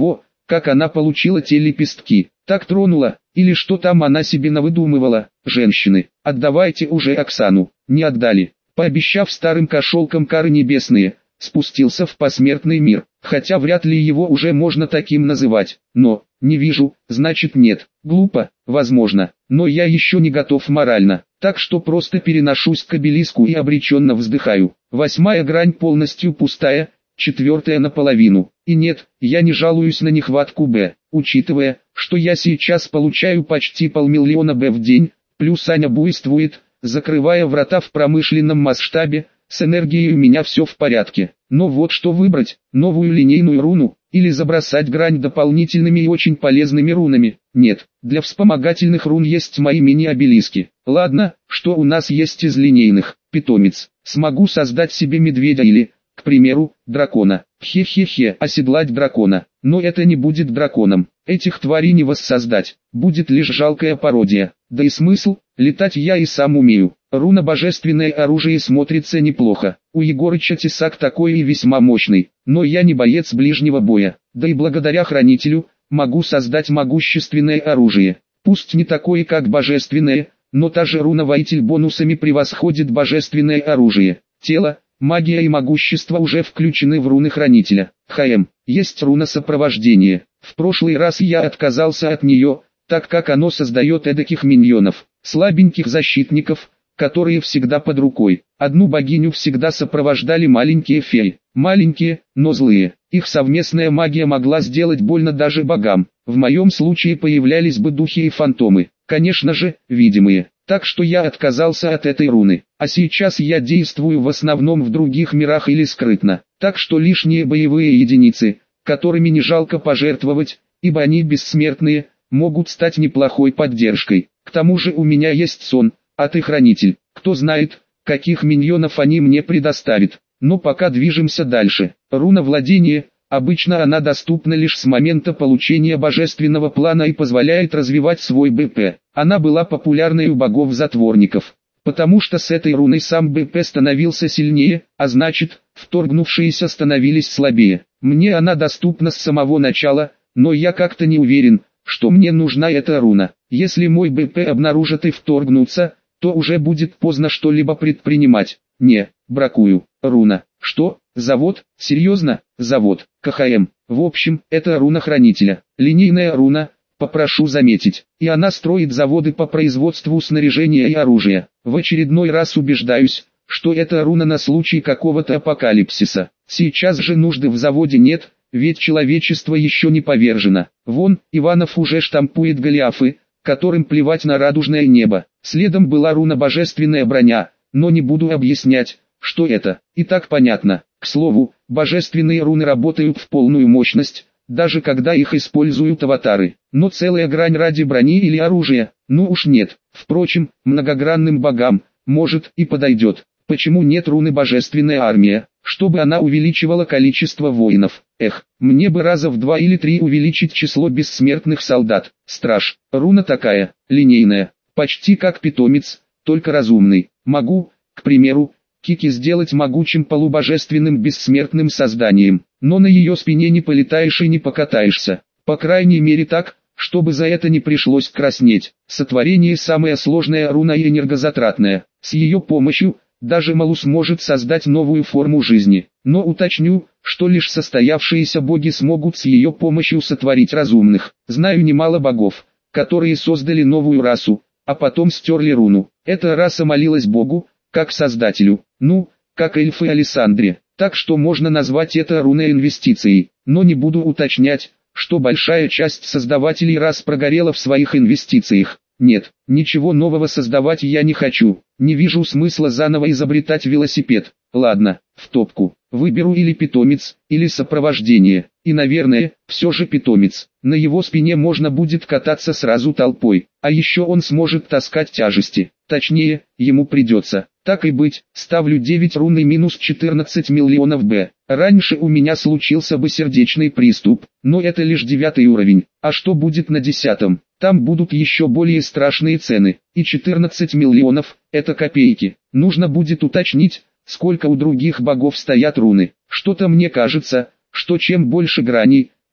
как она получила те лепестки. Так тронула, или что там она себе навыдумывала. Женщины, отдавайте уже Оксану. Не отдали. Пообещав старым кошелкам кары небесные, спустился в посмертный мир. Хотя вряд ли его уже можно таким называть. Но, не вижу, значит нет. Глупо, возможно, но я еще не готов морально. Так что просто переношусь к обелиску и обреченно вздыхаю. Восьмая грань полностью пустая, четвертая наполовину. И нет, я не жалуюсь на нехватку Б, учитывая, что я сейчас получаю почти полмиллиона Б в день, плюс Аня буйствует, закрывая врата в промышленном масштабе. С энергией у меня все в порядке. Но вот что выбрать, новую линейную руну, или забросать грань дополнительными и очень полезными рунами. Нет, для вспомогательных рун есть мои мини-обелиски. Ладно, что у нас есть из линейных? Питомец. Смогу создать себе медведя или, к примеру, дракона. Хе-хе-хе, оседлать дракона. Но это не будет драконом. Этих тварей не воссоздать. Будет лишь жалкая пародия. Да и смысл, летать я и сам умею. Руна божественное оружие смотрится неплохо. У Егорыча тесак такой и весьма мощный. Но я не боец ближнего боя. Да и благодаря хранителю, могу создать могущественное оружие. Пусть не такое как божественное, но та же руна воитель бонусами превосходит божественное оружие. Тело, магия и могущество уже включены в руны хранителя. ХМ. Есть руна сопровождения. В прошлый раз я отказался от нее, так как оно создает эдаких миньонов, слабеньких защитников, которые всегда под рукой. Одну богиню всегда сопровождали маленькие феи. Маленькие, но злые. Их совместная магия могла сделать больно даже богам. В моем случае появлялись бы духи и фантомы. Конечно же, видимые. Так что я отказался от этой руны. А сейчас я действую в основном в других мирах или скрытно. Так что лишние боевые единицы, которыми не жалко пожертвовать, ибо они бессмертные, могут стать неплохой поддержкой. К тому же у меня есть сон, а ты хранитель. Кто знает, каких миньонов они мне предоставят. Но пока движемся дальше. Руна владения, обычно она доступна лишь с момента получения божественного плана и позволяет развивать свой БП. Она была популярной у богов-затворников, потому что с этой руной сам БП становился сильнее, а значит, вторгнувшиеся становились слабее. Мне она доступна с самого начала, но я как-то не уверен, что мне нужна эта руна. Если мой БП обнаружат и вторгнутся, то уже будет поздно что-либо предпринимать. Не, бракую. Руна. Что? Завод? Серьезно? Завод. КХМ. В общем, это руна хранителя. Линейная руна, попрошу заметить. И она строит заводы по производству снаряжения и оружия. В очередной раз убеждаюсь, что это руна на случай какого-то апокалипсиса. Сейчас же нужды в заводе нет, ведь человечество еще не повержено. Вон, Иванов уже штампует голиафы, которым плевать на радужное небо. Следом была руна божественная броня, но не буду объяснять, что это. И так понятно. К слову, божественные руны работают в полную мощность, даже когда их используют аватары. Но целая грань ради брони или оружия, ну уж нет. Впрочем, многогранным богам, может, и подойдет. Почему нет руны божественная армия, чтобы она увеличивала количество воинов? Эх, мне бы раза в два или три увеличить число бессмертных солдат. Страж. Руна такая, линейная, почти как питомец, только разумный. Могу, к примеру, Кики сделать могучим полубожественным бессмертным созданием, но на ее спине не полетаешь и не покатаешься. По крайней мере так, чтобы за это не пришлось краснеть. Сотворение самая сложная руна и энергозатратная. С ее помощью даже Малус может создать новую форму жизни. Но уточню, что лишь состоявшиеся боги смогут с ее помощью сотворить разумных. Знаю немало богов, которые создали новую расу, а потом стерли руну. Эта раса молилась богу, как создателю, ну, как эльфы Александре. Так что можно назвать это руной инвестицией, но не буду уточнять, что большая часть создавателей рас прогорела в своих инвестициях. Нет, ничего нового создавать я не хочу, не вижу смысла заново изобретать велосипед. Ладно, в топку, выберу или питомец, или сопровождение, и наверное, все же питомец. На его спине можно будет кататься сразу толпой, а еще он сможет таскать тяжести, точнее, ему придется. Так и быть, ставлю девять рун и минус четырнадцать миллионов Б. Раньше у меня случился бы сердечный приступ, но это лишь девятый уровень. А что будет на десятом? Там будут еще более страшные цены. И четырнадцать миллионов – это копейки. Нужно будет уточнить, сколько у других богов стоят руны. Что-то мне кажется, что чем больше граней,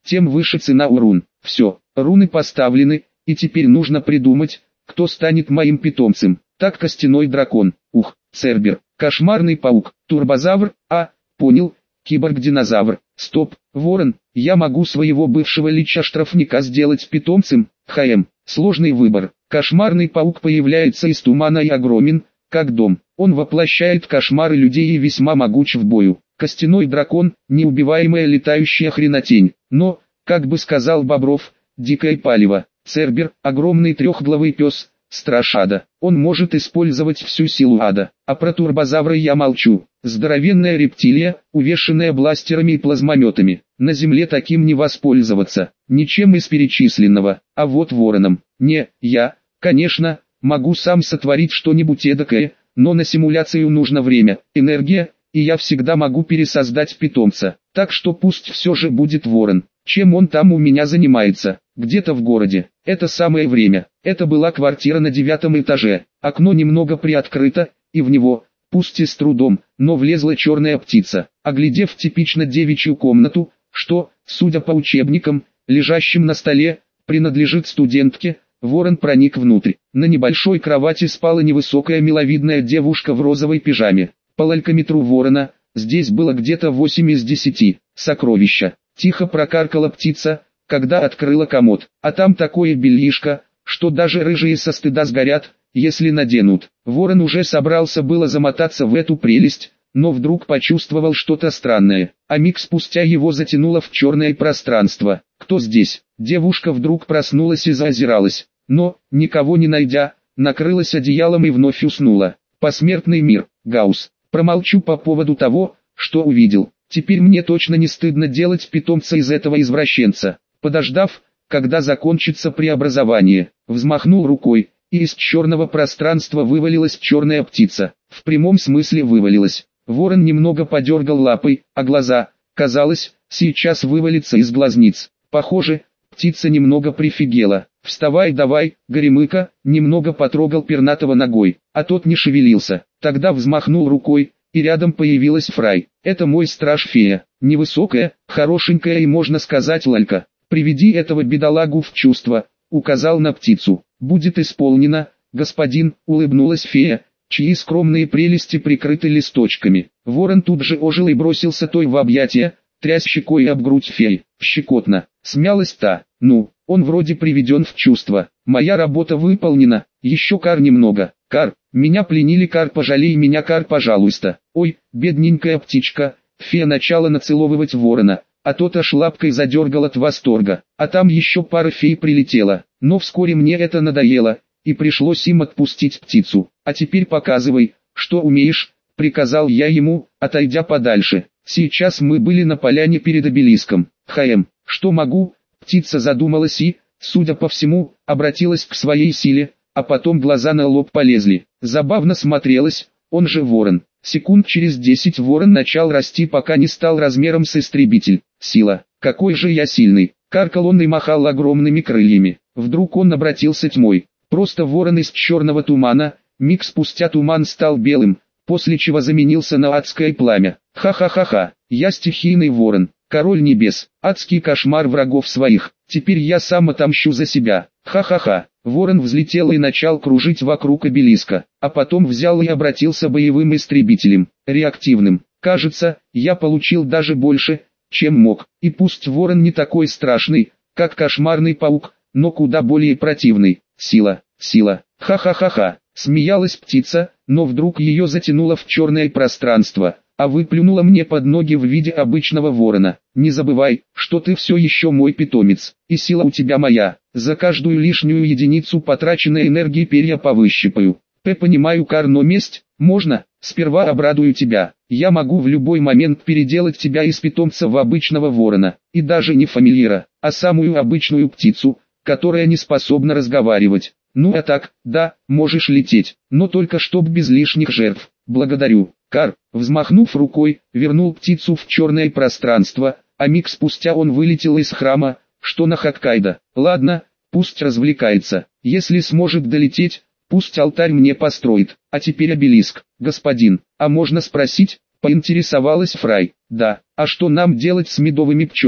тем выше цена у рун. Все, руны поставлены, и теперь нужно придумать, кто станет моим питомцем. Так, костяной дракон, ух, цербер, кошмарный паук, турбозавр, а, понял, киборг-динозавр. Стоп, ворон, я могу своего бывшего лича-штрафника сделать питомцем. Хм, сложный выбор. Кошмарный паук появляется из тумана и огромен, как дом. Он воплощает кошмары людей и весьма могуч в бою. Костяной дракон, неубиваемая летающая хренотень. Но, как бы сказал Бобров, дикое палево. Цербер, огромный трехглавый пес, страж ада. Он может использовать всю силу ада. А про турбозавра я молчу. Здоровенная рептилия, увешанная бластерами и плазмометами. На земле таким не воспользоваться, ничем из перечисленного. А вот вороном. Не, я, конечно, могу сам сотворить что-нибудь эдакое, но на симуляцию нужно время, энергия, и я всегда могу пересоздать питомца. Так что пусть все же будет ворон. Чем он там у меня занимается? Где-то в городе. Это самое время. Это была квартира на девятом этаже. Окно немного приоткрыто, и в него, пусть и с трудом, но влезла черная птица. Оглядев типично девичью комнату, что, судя по учебникам, лежащим на столе, принадлежит студентке, ворон проник внутрь. На небольшой кровати спала невысокая миловидная девушка в розовой пижаме. По лалькометру ворона, здесь было где-то восемь из десяти. Сокровища. Тихо прокаркала птица, когда открыла комод. А там такое бельишко, что даже рыжие со стыда сгорят, если наденут. Ворон уже собрался было замотаться в эту прелесть, но вдруг почувствовал что-то странное, а миг спустя его затянуло в черное пространство. Кто здесь? Девушка вдруг проснулась и заозиралась, но, никого не найдя, накрылась одеялом и вновь уснула. Посмертный мир, Гаусс. Промолчу по поводу того, что увидел. Теперь мне точно не стыдно делать питомца из этого извращенца. Подождав, когда закончится преобразование, взмахнул рукой, и из черного пространства вывалилась черная птица. В прямом смысле вывалилась. Ворон немного подергал лапой, а глаза, казалось, сейчас вывалится из глазниц. Похоже, птица немного прифигела. «Вставай давай, горемыка», немного потрогал пернатого ногой, а тот не шевелился. Тогда взмахнул рукой, и рядом появилась Фрай. «Это мой страж-фея, невысокая, хорошенькая и, можно сказать, лалька. Приведи этого бедолагу в чувство», указал на птицу. «Будет исполнено, господин», улыбнулась фея, чьи скромные прелести прикрыты листочками. Ворон тут же ожил и бросился той в объятия, трясь щекой об грудь феи. Щекотно, смялась та. «Ну, он вроде приведен в чувство. Моя работа выполнена, еще кар немного. Кар, меня пленили, кар, пожалей меня, кар, пожалуйста». «Ой, бедненькая птичка», фея начала нацеловывать ворона, а тот аж лапкой задергал от восторга. А там еще пара фей прилетела, но вскоре мне это надоело, и пришлось им отпустить птицу. «А теперь показывай, что умеешь», приказал я ему, отойдя подальше. Сейчас мы были на поляне перед обелиском. «Хм, что могу?» Птица задумалась и, судя по всему, обратилась к своей силе, а потом глаза на лоб полезли. Забавно смотрелась, он же ворон. Секунд через десять ворон начал расти, пока не стал размером с истребитель. Сила, какой же я сильный! Каркал он и махал огромными крыльями. Вдруг он обратился тьмой. Просто ворон из черного тумана, миг спустя туман стал белым, после чего заменился на адское пламя. Ха-ха-ха-ха, я стихийный ворон, король небес, адский кошмар врагов своих, теперь я сам отомщу за себя. Ха-ха-ха. Ворон взлетел и начал кружить вокруг обелиска, а потом взял и обратился боевым истребителем, реактивным. Кажется, я получил даже больше, чем мог, и пусть ворон не такой страшный, как кошмарный паук, но куда более противный. Сила, сила, ха-ха-ха-ха, смеялась птица, но вдруг ее затянуло в черное пространство, а выплюнула мне под ноги в виде обычного ворона. «Не забывай, что ты все еще мой питомец, и сила у тебя моя, за каждую лишнюю единицу потраченной энергии перья повыщипаю. П понимаю, кар, но месть, можно, сперва обрадую тебя, я могу в любой момент переделать тебя из питомца в обычного ворона, и даже не фамильяра, а самую обычную птицу, которая не способна разговаривать. Ну а так, да, можешь лететь, но только чтоб без лишних жертв. Благодарю». Кар, взмахнув рукой, вернул птицу в черное пространство, а миг спустя он вылетел из храма, что на Хоккайдо. «Ладно, пусть развлекается, если сможет долететь, пусть алтарь мне построит, а теперь обелиск». «Господин, а можно спросить?» — поинтересовалась Фрай. «Да, а что нам делать с медовыми пчелами?»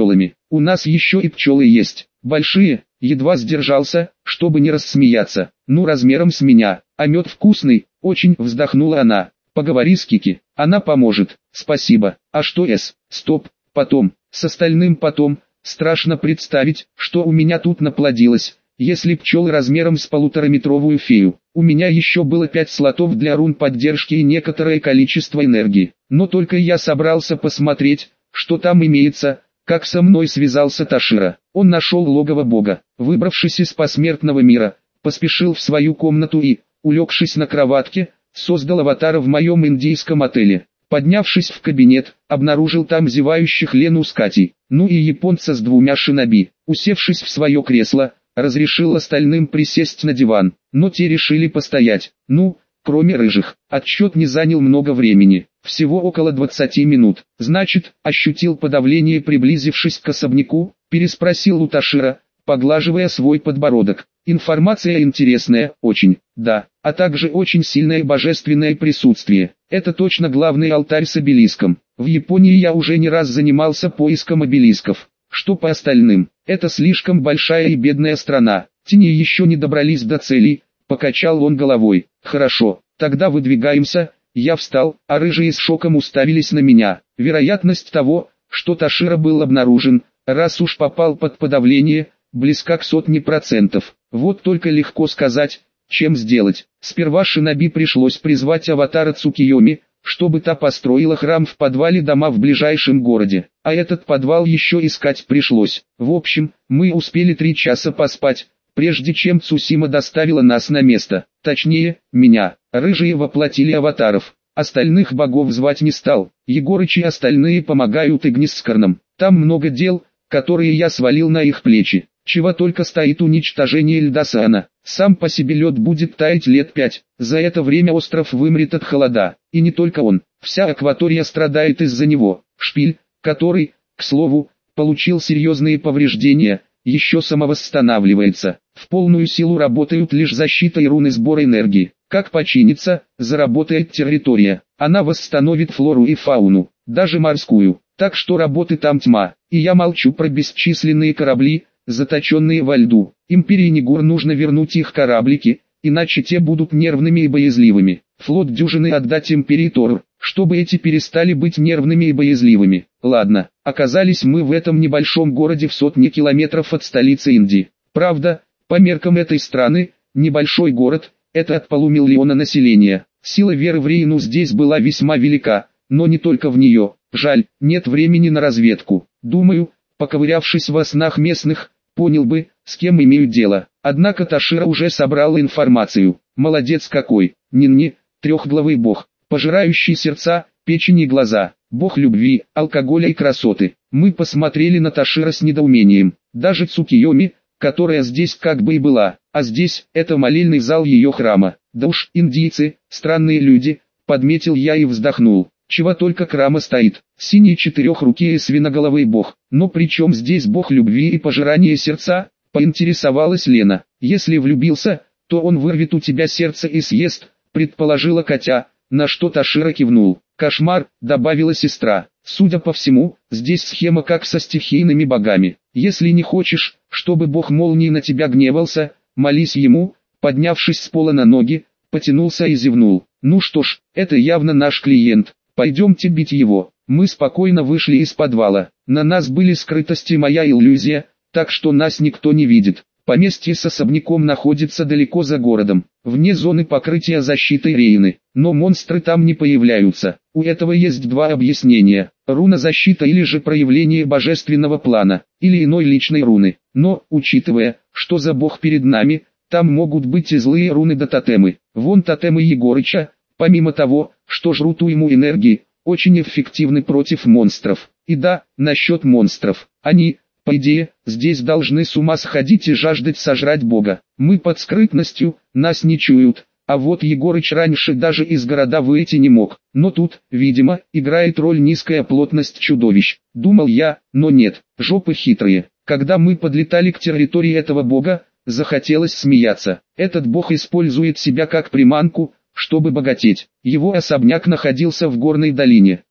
у нас еще и пчелы есть, большие, едва сдержался, чтобы не рассмеяться, ну размером с меня, а мед вкусный, очень, вздохнула она. Поговори с Кики, она поможет, спасибо, а что с, стоп, потом, с остальным потом, страшно представить, что у меня тут наплодилось, если пчелы размером с полутораметровую фею. У меня еще было пять слотов для рун поддержки и некоторое количество энергии, но только я собрался посмотреть, что там имеется, как со мной связался Ташира. Он нашел логово бога, выбравшись из посмертного мира, поспешил в свою комнату и, улегшись на кроватке, создал аватара в моем индийском отеле. Поднявшись в кабинет, обнаружил там зевающих Лену с Катей, ну и японца с двумя шиноби. Усевшись в свое кресло, разрешил остальным присесть на диван, но те решили постоять, ну, кроме рыжих. Отсчет не занял много времени, всего около двадцати минут. Значит, ощутил подавление, приблизившись к особняку, переспросил у Ташира, поглаживая свой подбородок. Информация интересная, очень, да, а также очень сильное божественное присутствие. Это точно главный алтарь с обелиском. В Японии я уже не раз занимался поиском обелисков. Что по остальным? Это слишком большая и бедная страна. Тени еще не добрались до цели, покачал он головой. Хорошо, тогда выдвигаемся. Я встал, а рыжие с шоком уставились на меня. Вероятность того, что Ташира был обнаружен, раз уж попал под подавление, близка к сотне процентов. Вот только легко сказать, чем сделать. Сперва шиноби пришлось призвать аватара Цукиоми, чтобы та построила храм в подвале дома в ближайшем городе. А этот подвал еще искать пришлось. В общем, мы успели три часа поспать, прежде чем Цусима доставила нас на место. Точнее, меня. Рыжие воплотили аватаров. Остальных богов звать не стал. Егорыч и остальные помогают Игнис с Карном. Там много дел, которые я свалил на их плечи. Чего только стоит уничтожение Эльдосана. Сам по себе лед будет таять лет пять. За это время остров вымрет от холода. И не только он. Вся акватория страдает из-за него. Шпиль, который, к слову, получил серьезные повреждения, еще самовосстанавливается. В полную силу работают лишь защита и руны сбора энергии. Как починится, заработает территория. Она восстановит флору и фауну, даже морскую. Так что работы там тьма. И я молчу про бесчисленные корабли, заточенные во льду. Империи Нигур нужно вернуть их кораблики, иначе те будут нервными и боязливыми. Флот дюжины отдать империи Тору, чтобы эти перестали быть нервными и боязливыми. Ладно, оказались мы в этом небольшом городе в сотне километров от столицы Индии. Правда, по меркам этой страны, небольшой город, это от полумиллиона населения. Сила веры в Рейну здесь была весьма велика, но не только в нее. Жаль, нет времени на разведку. Думаю, поковырявшись во снах местных, понял бы, с кем имею дело. Однако Ташира уже собрал информацию. Молодец какой. Нинни, трехглавый бог, пожирающий сердца, печень и глаза, бог любви, алкоголя и красоты. Мы посмотрели на Ташира с недоумением. Даже Цукиоми, которая здесь как бы и была, а здесь, это молельный зал ее храма. Да уж, индийцы, странные люди, подметил я и вздохнул. Чего только храма стоит, синий четырехрукий и свиноголовый бог. Но при чем здесь бог любви и пожирания сердца? Поинтересовалась Лена. Если влюбился, то он вырвет у тебя сердце и съест, предположила Катя, на что Ташира кивнул. Кошмар, добавила сестра. Судя по всему, здесь схема как со стихийными богами. Если не хочешь, чтобы бог молнии на тебя гневался, молись ему. Поднявшись с пола на ноги, потянулся и зевнул. Ну что ж, это явно наш клиент. Пойдемте бить его. Мы спокойно вышли из подвала. На нас были скрытость и моя иллюзия, так что нас никто не видит. Поместье с особняком находится далеко за городом, вне зоны покрытия защиты Рейны. Но монстры там не появляются. У этого есть два объяснения. Руна защита или же проявление божественного плана, или иной личной руны. Но, учитывая, что за бог перед нами, там могут быть и злые руны да тотемы. Вон тотемы Егорыча, помимо того, что жрут уйму энергии, очень эффективны против монстров. И да, насчет монстров. Они, по идее, здесь должны с ума сходить и жаждать сожрать бога. Мы под скрытностью, нас не чуют. А вот Егорыч раньше даже из города выйти не мог. Но тут, видимо, играет роль низкая плотность чудовищ. Думал я, но нет, жопы хитрые. Когда мы подлетали к территории этого бога, захотелось смеяться. Этот бог использует себя как приманку, чтобы богатеть. Его особняк находился в горной долине.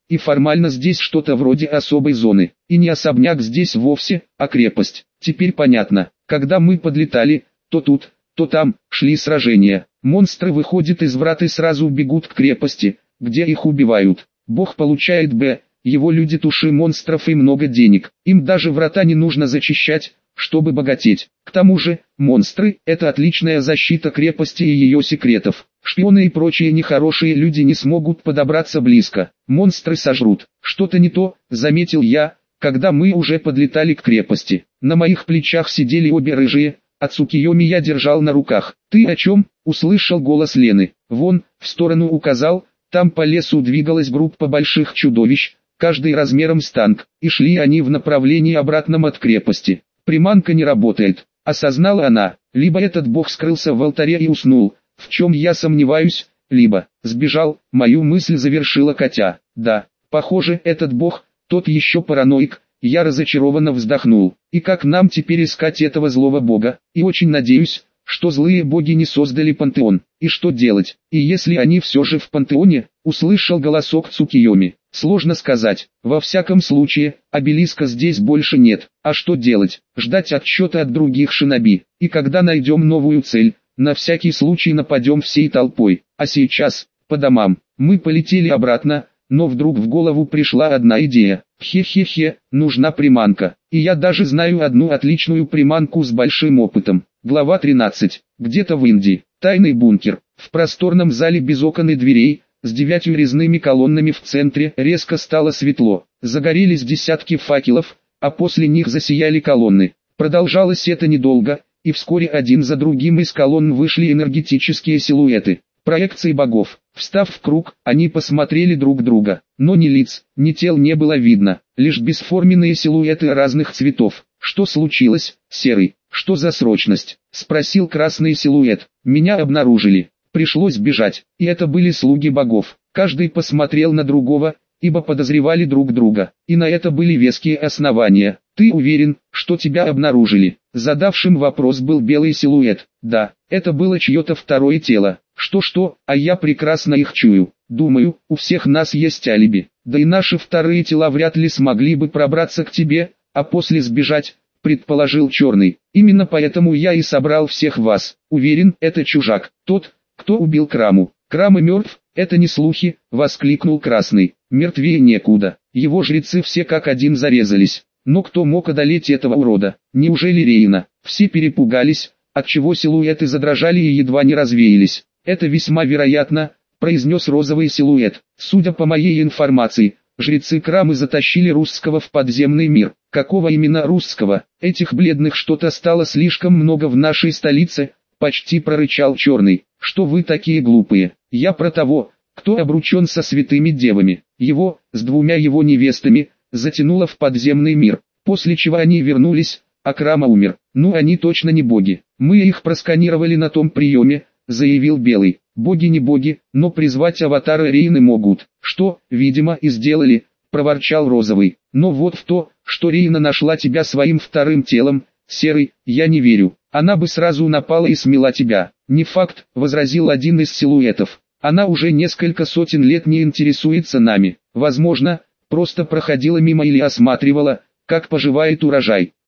и формально здесь что-то вроде особой зоны. И не особняк здесь вовсе, а крепость. Теперь понятно, когда мы подлетали, то тут, то там, шли сражения. Монстры выходят из врат и сразу бегут к крепости, где их убивают. Бог получает Б, его люди туши монстров и много денег. Им даже врата не нужно зачищать, чтобы богатеть. К тому же, монстры – это отличная защита крепости и ее секретов. Шпионы и прочие нехорошие люди не смогут подобраться близко. Монстры сожрут. Что-то не то, заметил я, когда мы уже подлетали к крепости. На моих плечах сидели обе рыжие, а Цукиёми я держал на руках. «Ты о чем?» – услышал голос Лены. «Вон», в сторону указал, там по лесу двигалась группа больших чудовищ, каждый размером с танк, и шли они в направлении обратном от крепости. Приманка не работает, осознала она, либо этот бог скрылся в алтаре и уснул, в чем я сомневаюсь, либо сбежал, мою мысль завершила Катя. Да, похоже, этот бог, тот еще параноик. Я разочарованно вздохнул. И как нам теперь искать этого злого бога? И очень надеюсь, что злые боги не создали пантеон. И что делать? И если они все же в пантеоне? Услышал голосок Цукиёми. Сложно сказать. Во всяком случае, обелиска здесь больше нет. А что делать? Ждать отчета от других шиноби. И когда найдем новую цель, на всякий случай нападем всей толпой. А сейчас, по домам. Мы полетели обратно. Но вдруг в голову пришла одна идея. Хе-хе-хе, нужна приманка. И я даже знаю одну отличную приманку с большим опытом. Глава тринадцать. Где-то в Индии. Тайный бункер. В просторном зале без окон и дверей, с девятью резными колоннами в центре, резко стало светло. Загорелись десятки факелов, а после них засияли колонны. Продолжалось это недолго, и вскоре один за другим из колонн вышли энергетические силуэты. Проекции богов. Встав в круг, они посмотрели друг друга, но ни лиц, ни тел не было видно, лишь бесформенные силуэты разных цветов. «Что случилось, Серый? Что за срочность?» – спросил красный силуэт. «Меня обнаружили. Пришлось бежать, и это были слуги богов». Каждый посмотрел на другого, ибо подозревали друг друга, и на это были веские основания. «Ты уверен, что тебя обнаружили?» Задавшим вопрос был белый силуэт. «Да, это было чье-то второе тело. Что-что, а я прекрасно их чую. Думаю, у всех нас есть алиби. Да и наши вторые тела вряд ли смогли бы пробраться к тебе, а после сбежать», предположил Черный. «Именно поэтому я и собрал всех вас. Уверен, это чужак, тот, кто убил Краму». «Крама мертв, это не слухи», воскликнул Красный. «Мертвее некуда. Его жрецы все как один зарезались. Но кто мог одолеть этого урода? Неужели Рейна?» Все перепугались, отчего силуэты задрожали и едва не развеялись. «Это весьма вероятно», произнес розовый силуэт. «Судя по моей информации, жрецы Крамы затащили русского в подземный мир». «Какого именно русского? Этих бледных что-то стало слишком много в нашей столице», почти прорычал Черный. «Что вы такие глупые? Я про того, кто обручен со святыми девами. Его, с двумя его невестами, затянуло в подземный мир, после чего они вернулись, а Крама умер. Ну они точно не боги. Мы их просканировали на том приеме», заявил Белый. «Боги не боги, но призвать аватара Рейны могут». «Что, видимо, и сделали», проворчал Розовый. «Но вот в то, что Рейна нашла тебя своим вторым телом, Серый, я не верю. Она бы сразу напала и смела тебя». «Не факт», возразил один из силуэтов. «Она уже несколько сотен лет не интересуется нами. Возможно, просто проходила мимо или осматривала, как поживает урожай.